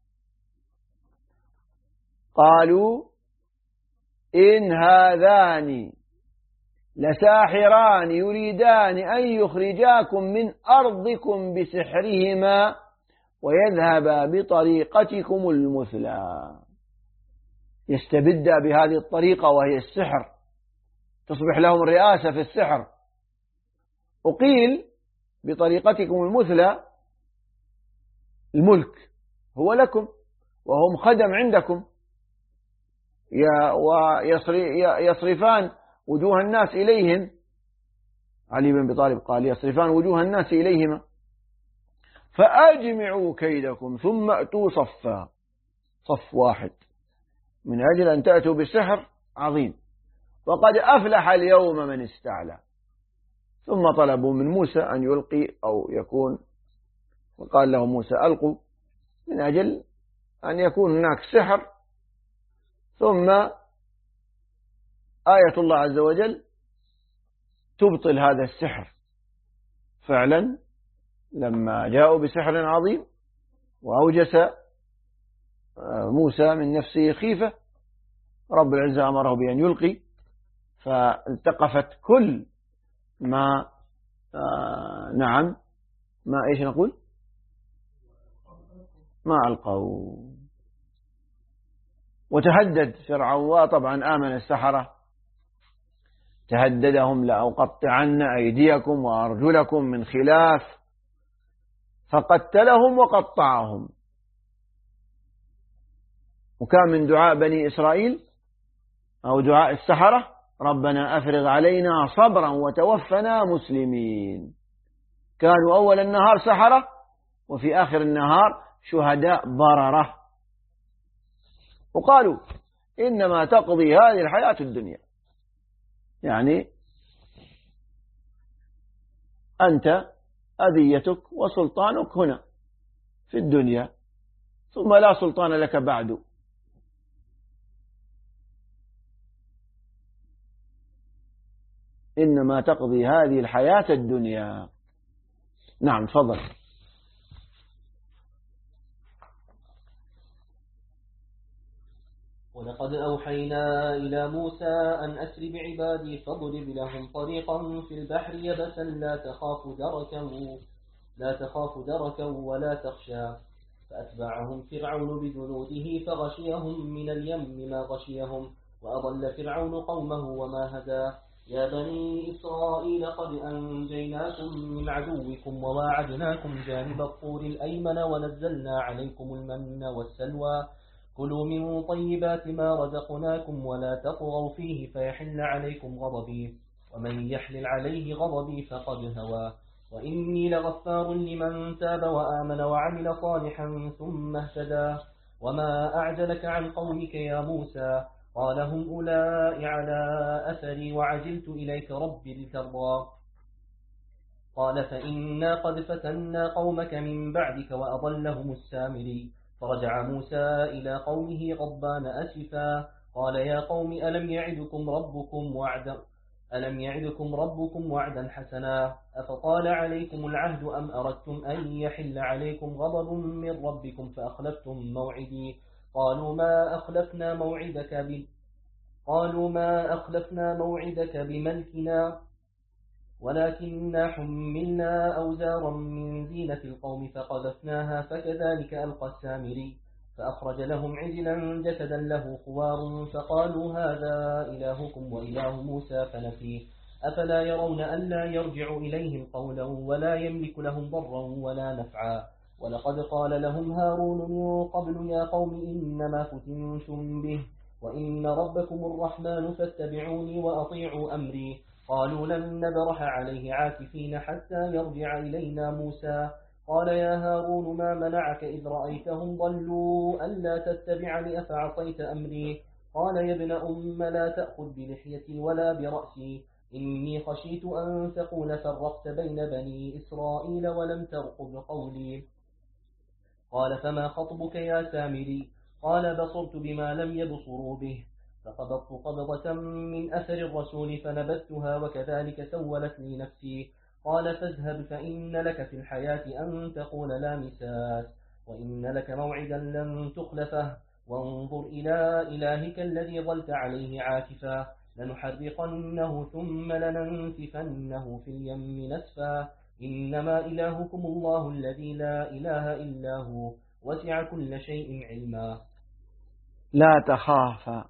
قالوا إن هذان لساحران يريدان أن يخرجاكم من أرضكم بسحرهما ويذهب بطريقتكم المثلى. يستبد بهذه الطريقة وهي السحر، تصبح لهم الرئاسة في السحر. وقيل بطريقتكم المثلى الملك هو لكم وهم خدم عندكم، ويصرفان وجوه الناس إليهم. علي بن أبي طالب قال يصرفان وجوه الناس إليهما فأجمعوا كيدكم ثم أتوا صفا، صف واحد، من أجل أن تأتوا بسحر عظيم. وقد أفلح اليوم من استعلى. ثم طلبوا من موسى أن يلقي أو يكون، وقال لهم موسى ألقوا، من أجل أن يكون هناك سحر. ثم آية الله عز وجل تبطل هذا السحر. فعلا لما جاءوا بسحر عظيم وأوجس موسى من نفسه خيفة، رب العزة أمره بأن يلقي، فالتقفت كل ما نعم ما إيش نقول ما ألقوا. وتهدد فرعون، وطبعا آمن السحرة، تهددهم لأقطعن أيديكم وأرجلكم من خلاف، فقتلهم وقطعهم. وكان من دعاء بني إسرائيل أو دعاء السحرة ربنا أفرغ علينا صبرا وتوفنا مسلمين. كانوا أول النهار سحرة وفي آخر النهار شهداء بررة. وقالوا إنما تقضي هذه الحياة الدنيا، يعني أنت أذيتك وسلطانك هنا في الدنيا، ثم لا سلطان لك بعد. إنما تقضي هذه الحياة الدنيا. نعم تفضل. ولقد أوحينا إلى موسى أن أسر بعبادي فاضرب لهم طريقا في البحر يبسا لا تخاف دركا ولا تخشى. فأتبعهم فرعون بجنوده فغشيهم من اليم ما غشيهم وأضل فرعون قومه وما هدى. يا بني إسرائيل قد أنجيناكم من عدوكم وواعدناكم جانب الطور الأيمن ونزلنا عليكم المن والسلوى. كلوا من طيبات ما رزقناكم ولا تطغوا فيه فيحل عليكم غضبي ومن يحلل عليه غضبي فقد هوى وإني لغفار لمن تاب وآمن وعمل صالحا ثم اهتدى وما أعجلك عن قومك يا موسى قال هم أولئك على أثري وعجلت إليك ربي لترضى قال فإنا قد فتنا قومك من بعدك وأضلهم السامري فرجع موسى إلى قومه غضبان أسفا قال يا قوم ألم يعدكم ربكم وعدا حسنا أفطال عليكم العهد أم أردتم أن يحل عليكم غضب من ربكم فأخلفتم موعدي قالوا ما أخلفنا موعدك بملكنا ولكننا حملنا أوزارا من زينة القوم فقذفناها فكذلك ألقى السامري فأخرج لهم عجلا جسدا له خوار فقالوا هذا إلهكم وإله موسى فنسيه أفلا يرون ألا يرجع إليهم قولا ولا يملك لهم ضرا ولا نفعا ولقد قال لهم هارون من قبل يا قوم إنما فتنتم به وإن ربكم الرحمن فاتبعوني وأطيعوا أمري قالوا لن نبرح عليه عاكفين حتى يرجع إلينا موسى قال يا هارون ما منعك إذ رأيتهم ضلوا ألا تتبعني أفعصيت أمري قال يا ابن أم لا تأخذ بلحيتي ولا برأسي إني خشيت أن تقول فرقت بين بني إسرائيل ولم ترقب قولي قال فما خطبك يا سامري قال بصرت بما لم يبصروا به فقبضت قبضة من أثر الرسول فنبذتها وكذلك سولت لي نفسي قال فاذهب فإن لك في الحياة أن تقول لا مساس وإن لك موعدا لن تخلفه وانظر إلى إلهك الذي ظلت عليه عاكفا لنحرقنه ثم لننسفنه في اليم نسفا إنما إلهكم الله الذي لا إله إلا هو وسع كل شيء علما لا تخاف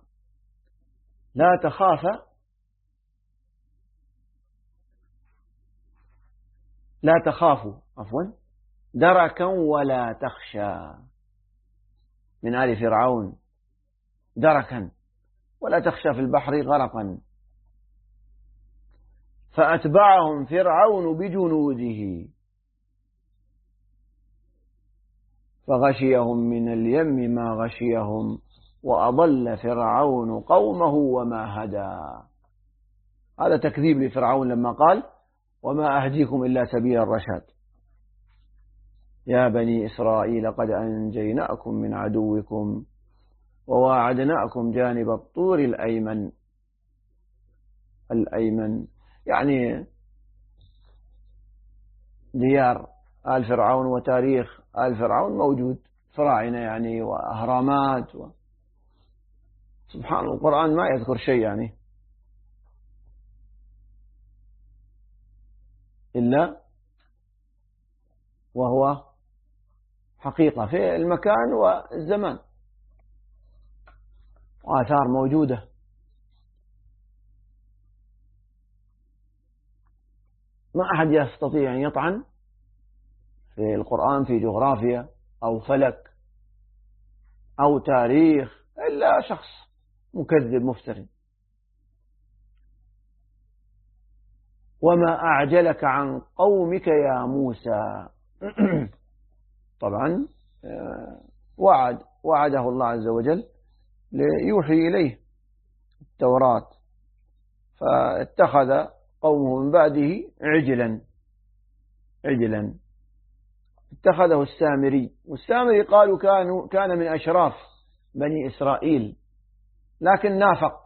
لا تخافوا دركا ولا تخشى من آل فرعون دركا ولا تخشى في البحر غرقا فأتبعهم فرعون بجنوده فغشيهم من اليم ما غشيهم وأضل فرعون قومه وما هدى. هذا تكذيب لفرعون لما قال وما أهديكم إلا سبيل الرشاد. يا بني إسرائيل قد أنجيناكم من عدوكم وواعدناكم جانب الطور الأيمن يعني ديار آل فرعون وتاريخ آل فرعون موجود فراعنة يعني وأهرامات سبحان الله القرآن ما يذكر شيء يعني إلا وهو حقيقة في المكان والزمان وآثار موجودة. ما أحد يستطيع أن يطعن في القرآن في جغرافيا أو فلك أو تاريخ إلا شخص مكذب مفتري. وما أعجلك عن قومك يا موسى طبعا وعده الله عز وجل ليوحي إليه التوراة فاتخذ قومه من بعده عجلا اتخذه السامري والسامري قالوا كان من أشراف بني إسرائيل لكن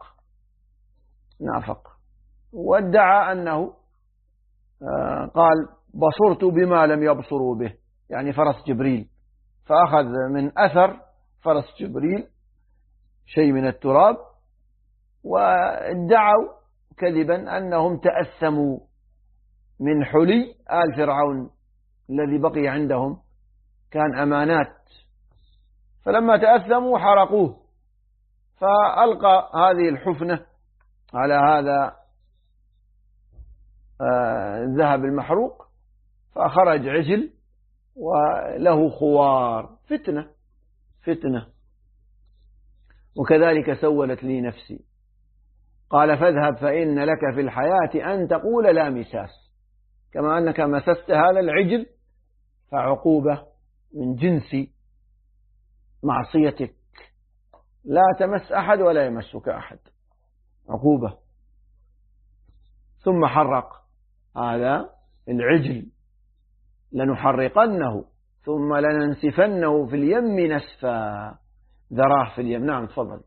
نافق وادعى أنه قال بصرت بما لم يبصروا به يعني فرس جبريل فأخذ من أثر فرس جبريل شيء من التراب وادعوا كذبا أنهم تأثموا من حلي آل فرعون الذي بقي عندهم كان أمانات فلما تأثموا حرقوه فألقى هذه الحفنة على هذا الذهب المحروق فخرج عجل وله خوار فتنة وكذلك سولت لي نفسي قال فاذهب فإن لك في الحياة أن تقول لا مساس، كما أنك مسست هذا العجل فعقوبة من جنس معصيتك، لا تمس أحد ولا يمسك أحد، عقوبة. ثم حرق هذا العجل، لنحرقنه ثم لننسفنه في اليم نسفا، ذراه في اليم. نعم تفضل.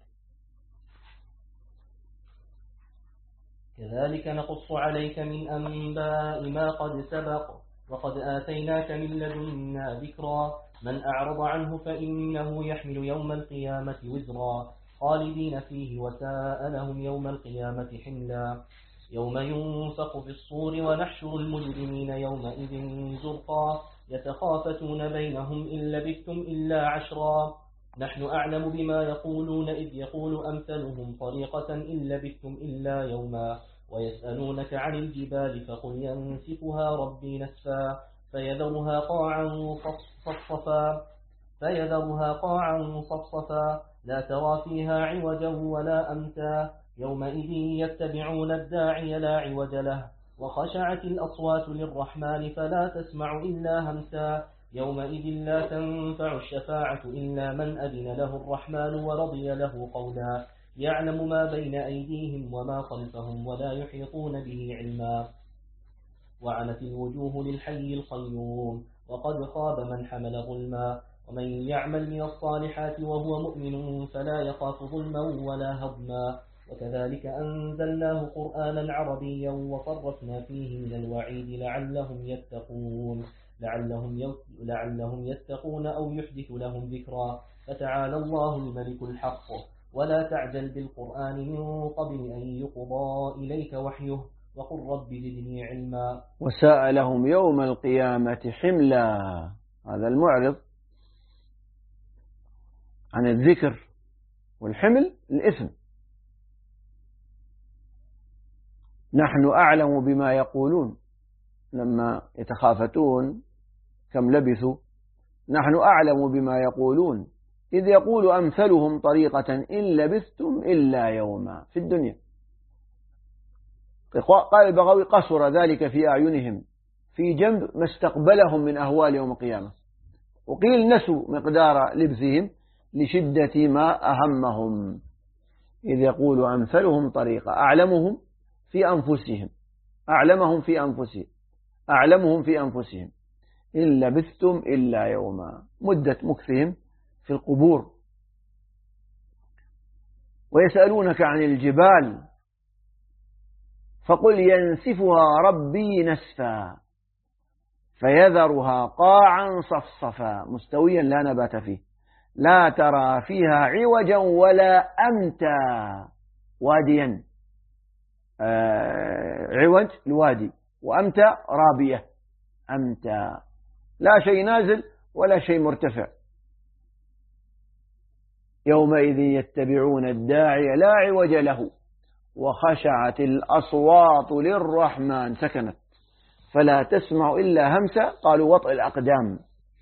كذلك نقص عليك من أنباء ما قد سبق وقد آتيناك من لدنا ذكرا، من أعرض عنه فإنه يحمل يوم القيامة وزرا خالدين فيه وساء لهم يوم القيامة حملا. يوم ينفخ في الصور ونحشر المجرمين يومئذ زرقا يتخافتون بينهم إن لبثتم إلا عشرا نحن أعلم بما يقولون إذ يقول أمثلهم طريقة إن لبثتم إلا يوما ويسألونك عن الجبال فقل ينسفها ربي نسفا فيذرها قاعا صفصفا لا ترى فيها عوجا ولا أمتا يومئذ يتبعون الداعي لا عوج له وخشعت الأصوات للرحمن فلا تسمع إلا همسا يومئذ لا تنفع الشفاعة إلا من أذن له الرحمن ورضي له قولا يعلم ما بين أيديهم وما خلفهم ولا يحيطون به علما وعنت الوجوه للحي القيوم وقد خاب من حمل ظلما ومن يعمل من الصالحات وهو مؤمن فلا يخاف ظلما ولا هضما وكذلك أنزلناه قرآنا عربيا وصرفنا فيه من الوعيد لعلهم يتقون أو يحدث لهم ذكرا فتعالى الله الملك الحق ولا تعجل بالقرآن من قبل أن يقضى إليك وحيه وقل رب زدني علما. وساء لهم يوم القيامة حملا، هذا المعرض عن الذكر، والحمل الإثم. نحن أعلم بما يقولون لما يتخافتون كم لبثوا، نحن أعلم بما يقولون إذ يقول أمثلهم طريقة إن لبثتم إلا يوما في الدنيا. قال البغوي قصر ذلك في أعينهم في جنب ما استقبلهم من أهوال يوم القيامة، وقيل نسوا مقدار لبثهم لشدة ما أهمهم. إذ يقول أمثلهم طريقة، أعلمهم في أنفسهم، أعلمهم في أنفسهم إن لبثتم إلا يوما، مدة مكثهم في القبور. ويسألونك عن الجبال فقل ينسفها ربي نسفا فيذرها قاعا صفصفا مستويا لا نبات فيه لا ترى فيها عوجا ولا أمتا. واديا، عوج الوادي، وأمتا رابية، أمتا لا شيء نازل ولا شيء مرتفع. يومئذ يتبعون الداعي لا عوج له وخشعت الأصوات للرحمن سكنت فلا تسمع إلا همسا قالوا وطئ الأقدام.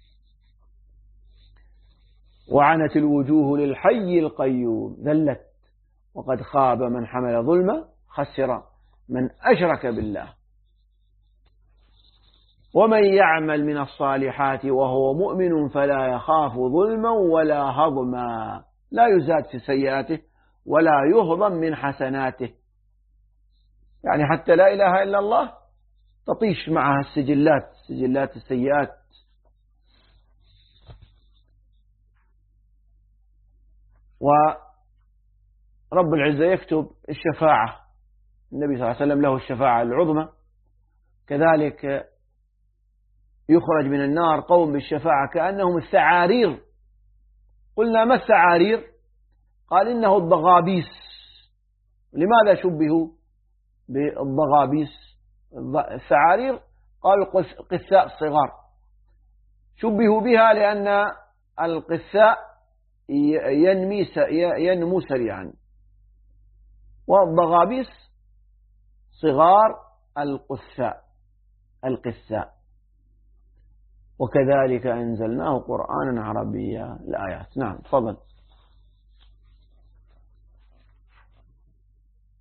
وعنت الوجوه للحي القيوم ذلت وقد خاب من حمل ظلما خسر من أشرك بالله. ومن يعمل من الصالحات وهو مؤمن فلا يخاف ظلما ولا هضما، لا يزاد في سيئاته ولا يهضم من حسناته، يعني حتى لا إله إلا الله تطيش معها سجلات السيئات. ورب العزة يكتب الشفاعة، النبي صلى الله عليه وسلم له الشفاعة العظمى، كذلك يخرج من النار قوم بالشفاعة كأنهم الثعارير. قلنا ما الثعارير؟ قال إنه الضغابيس. لماذا شبهوا بالضغابيس؟ الثعارير قالوا قثاء الصغار، شبهوا بها لأن القثاء ينمو سريعا، والضغابيس صغار القثاء. وكذلك أنزلناه قرآنا عربيا الآيات. نعم تفضل.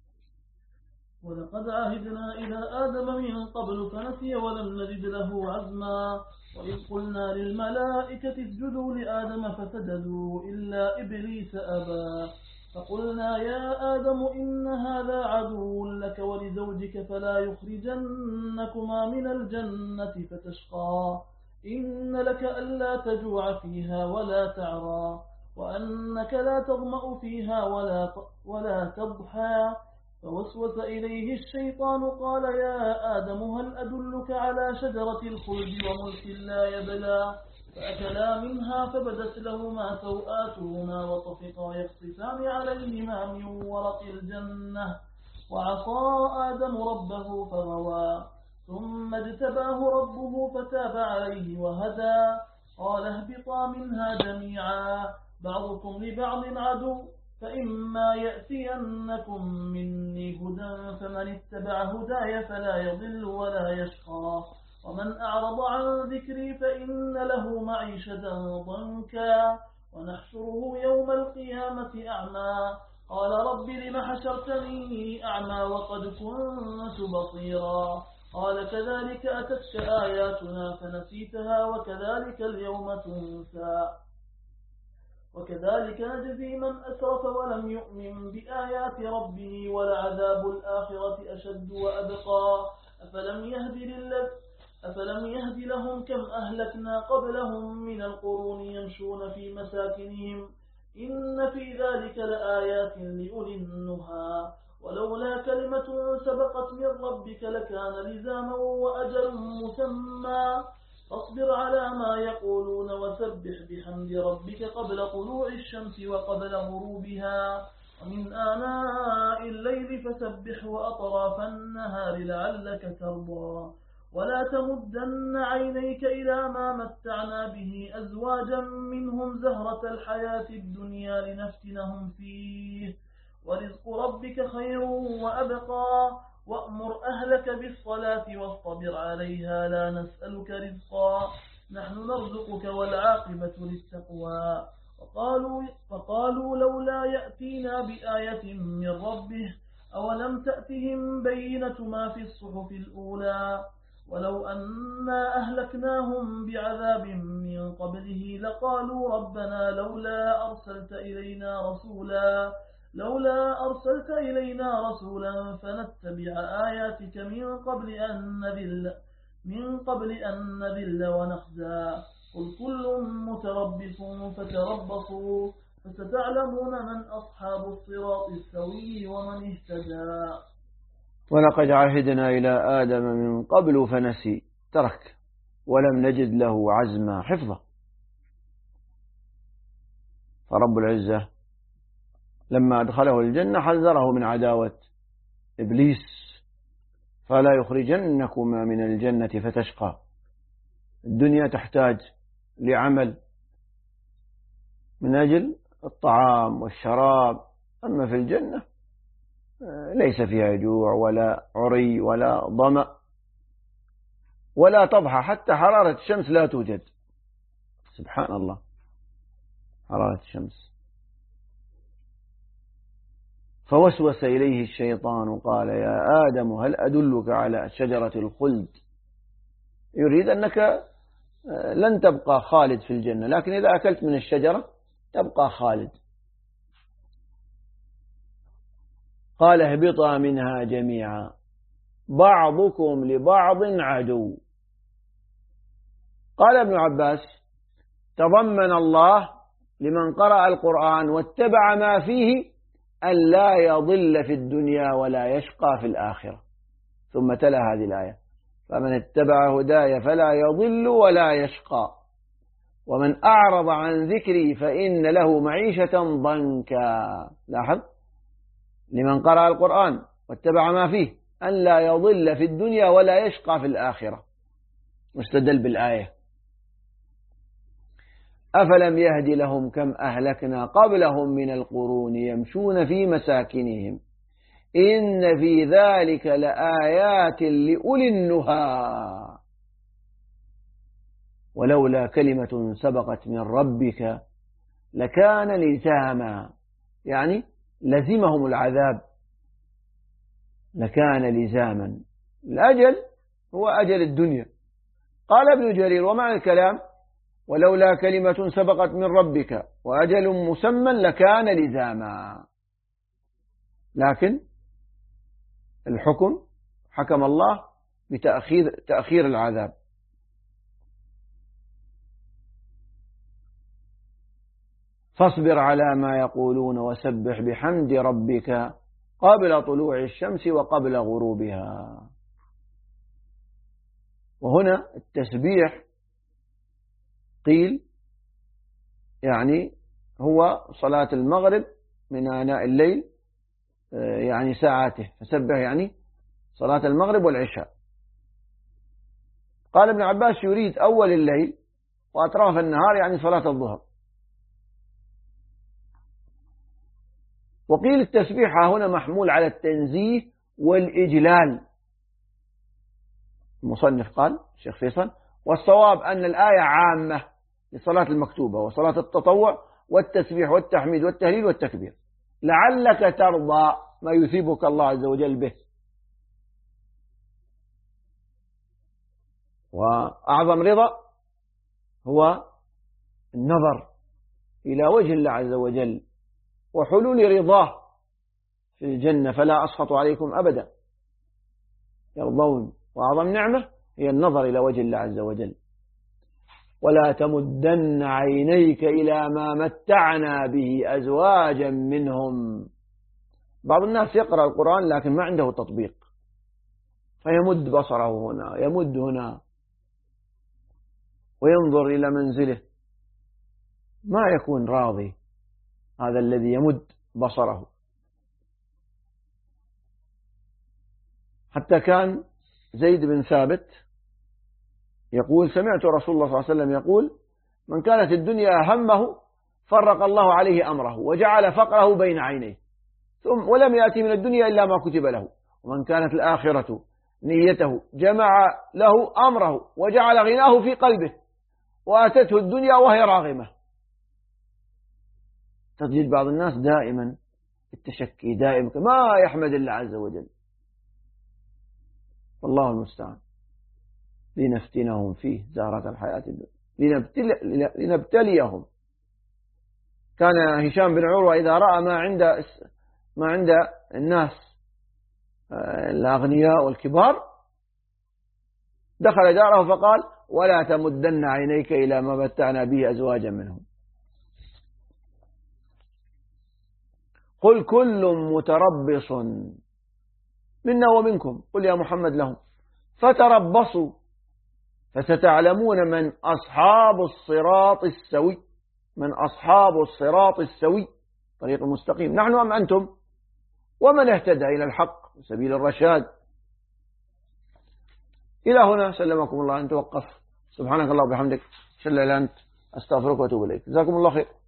ولقد عهدنا إلى آدم من قبل فنسي ولم نجد له عزما وإذ قلنا للملائكة اسجدوا لآدم فسجدوا إلا إبليس أبى فقلنا يا آدم إن هذا عدو لك ولزوجك فلا يخرجنكما من الجنة فتشقى إن لك ألا تجوع فيها ولا تعرى وأنك لا تظمأ فيها ولا تضحى فوسوس إليه الشيطان قال يا آدم هل أدلك على شجرة الخلد وملك لا يبلى فأكلا منها فبدت لهما سوآتهما وطفقا يخصفان عليهما من ورق الجنة وعصى آدم ربه فغوى ثم اجتباه ربه فتاب عليه وهدى قال اهبطا منها جميعا بعضكم لبعض عدو فإما يأتينكم مني هدى فمن اتبع هداي فلا يضل ولا يشقى ومن أعرض عن ذكري فإن له معيشة ضنكا ونحشره يوم القيامة أعمى قال رب لم حشرتني أعمى وقد كنت بصيرا قال كذلك أتتك آياتنا فنسيتها وكذلك اليوم تنسى وكذلك نجزي من أسرف ولم يؤمن بآيات ربه ولعذاب الآخرة أشد وأبقى أفلم يهد لهم كم أهلكنا قبلهم من القرون يمشون في مساكنهم إن في ذلك لآيات لأولي النهى ولولا كلمة سبقت من ربك لكان لزاما وأجل مسمى فاصبر على ما يقولون وسبح بحمد ربك قبل طلوع الشمس وقبل غروبها ومن آناء الليل فسبح وأطراف النهار لعلك ترضى ولا تمدن عينيك إلى ما متعنا به أزواجا منهم زهرة الحياة الدنيا لنفتنهم فيه ورزق ربك خير وأبقى وأمر أهلك بالصلاة واصطبر عليها لا نسألك رزقا نحن نرزقك والعاقبة للتقوى فقالوا لولا يأتينا بآية من ربه أولم تأتهم بينة ما في الصحف الأولى ولو أنا أهلكناهم بعذاب من قبله لقالوا ربنا لولا أرسلت إلينا رسولا فنتبع آياتك من قبل أن نذل ونخزى قل كل متربص فتربصوا فستعلمون من أصحاب الصراط السوي ومن اهتدى ولقد عهدنا إلى آدم من قبل فنسي ترك ولم نجد له عزما حفظا. فرب العزة لما أدخله الجنة حذره من عداوة إبليس فلا يخرجنكما من الجنة فتشقى. الدنيا تحتاج لعمل من أجل الطعام والشراب، أما في الجنة ليس فيها جوع ولا عري ولا ظمأ ولا تضحى، حتى حرارة الشمس لا توجد. سبحان الله، حرارة الشمس. فوسوس إليه الشيطان قال يا آدم هل أدلك على شجرة الخلد، يريد أنك لن تبقى خالد في الجنة، لكن إذا أكلت من الشجرة تبقى خالد. قال اهبطا منها جميعا بعضكم لبعض عدو. قال ابن عباس تضمن الله لمن قرأ القرآن واتبع ما فيه أن لا يضل في الدنيا ولا يشقى في الآخرة، ثم تلا هذه الآية فمن اتبع هداي فلا يضل ولا يشقى ومن أعرض عن ذكري فإن له معيشة ضنكا. لاحظ، لمن قرأ القرآن واتبع ما فيه أن لا يضل في الدنيا ولا يشقى في الآخرة، مستدل بالآية أفلم يهد لهم كم أهلكنا قبلهم من القرون يمشون في مساكنهم إن في ذلك لآيات لأولي النهى ولولا كلمة سبقت من ربك لكان لزاما، يعني لزمهم العذاب لكان لزاما. الأجل هو أجل الدنيا. قال ابن جرير: ومعنى الكلام ولولا كلمة سبقت من ربك وأجل مسمى لكان لزاما. لكن الحكم حكم الله بتأخير العذاب. فاصبر على ما يقولون وسبح بحمد ربك قبل طلوع الشمس وقبل غروبها. وهنا التسبيح قيل يعني هو صلاة المغرب من آناء الليل، يعني ساعاته، فسبح يعني صلاة المغرب والعشاء. قال ابن عباس: يريد أول الليل وأطراف النهار، يعني صلاة الظهر. وقيل التسبيح هنا محمول على التنزيه والإجلال. المصنف قال الشيخ فيصل: والصواب أن الآية عامة للصلاة المكتوبة وصلاة التطوع والتسبيح والتحميد والتهليل والتكبير، لعلك ترضى ما يثيبك الله عز وجل به. وأعظم رضا هو النظر إلى وجه الله عز وجل وحلول رضاه في الجنة، فلا أسخط عليكم أبدا، يرضون. وأعظم نعمة هي النظر إلى وجه الله عز وجل. ولا تمدن عينيك إلى ما متعنا به أزواجا منهم. بعض الناس يقرأ القرآن لكن ما عنده تطبيق، فيمد بصره هنا، يمد هنا، وينظر إلى منزله، ما يكون راضي هذا الذي يمد بصره. حتى كان زيد بن ثابت يقول: سمعت رسول الله صلى الله عليه وسلم يقول: من كانت الدنيا همه فرق الله عليه أمره وجعل فقره بين عينيه ولم يأتي من الدنيا إلا ما كتب له، ومن كانت الآخرة نيته جمع له أمره وجعل غناه في قلبه وأتته الدنيا وهي راغمة. تجد بعض الناس دائما التشكي، دائما ما يحمد الله عز وجل. والله المستعان. لنفتنهم فيه زهرة الحياة الدنيا لنبتليهم. كان هشام بن عروة إذا رأى ما عند الناس الأغنياء والكبار دخل داره فقال: ولا تمدن عينيك إلى ما متعنا به أزواجا منهم. قل كل متربص منا ومنكم، قل يا محمد لهم فتربصوا فستعلمون من أصحاب الصراط السوي، من أصحاب الصراط السوي، طريق المستقيم، نحن أم أنتم؟ ومن اهتدى إلى الحق سبيل الرشاد. إلى هنا سلمكم الله. أن توقف. سبحانك الله وبحمدك، أشهد أن لا إله إلا أنت، أستغفرك وأتوب إليك. جزاكم الله خير.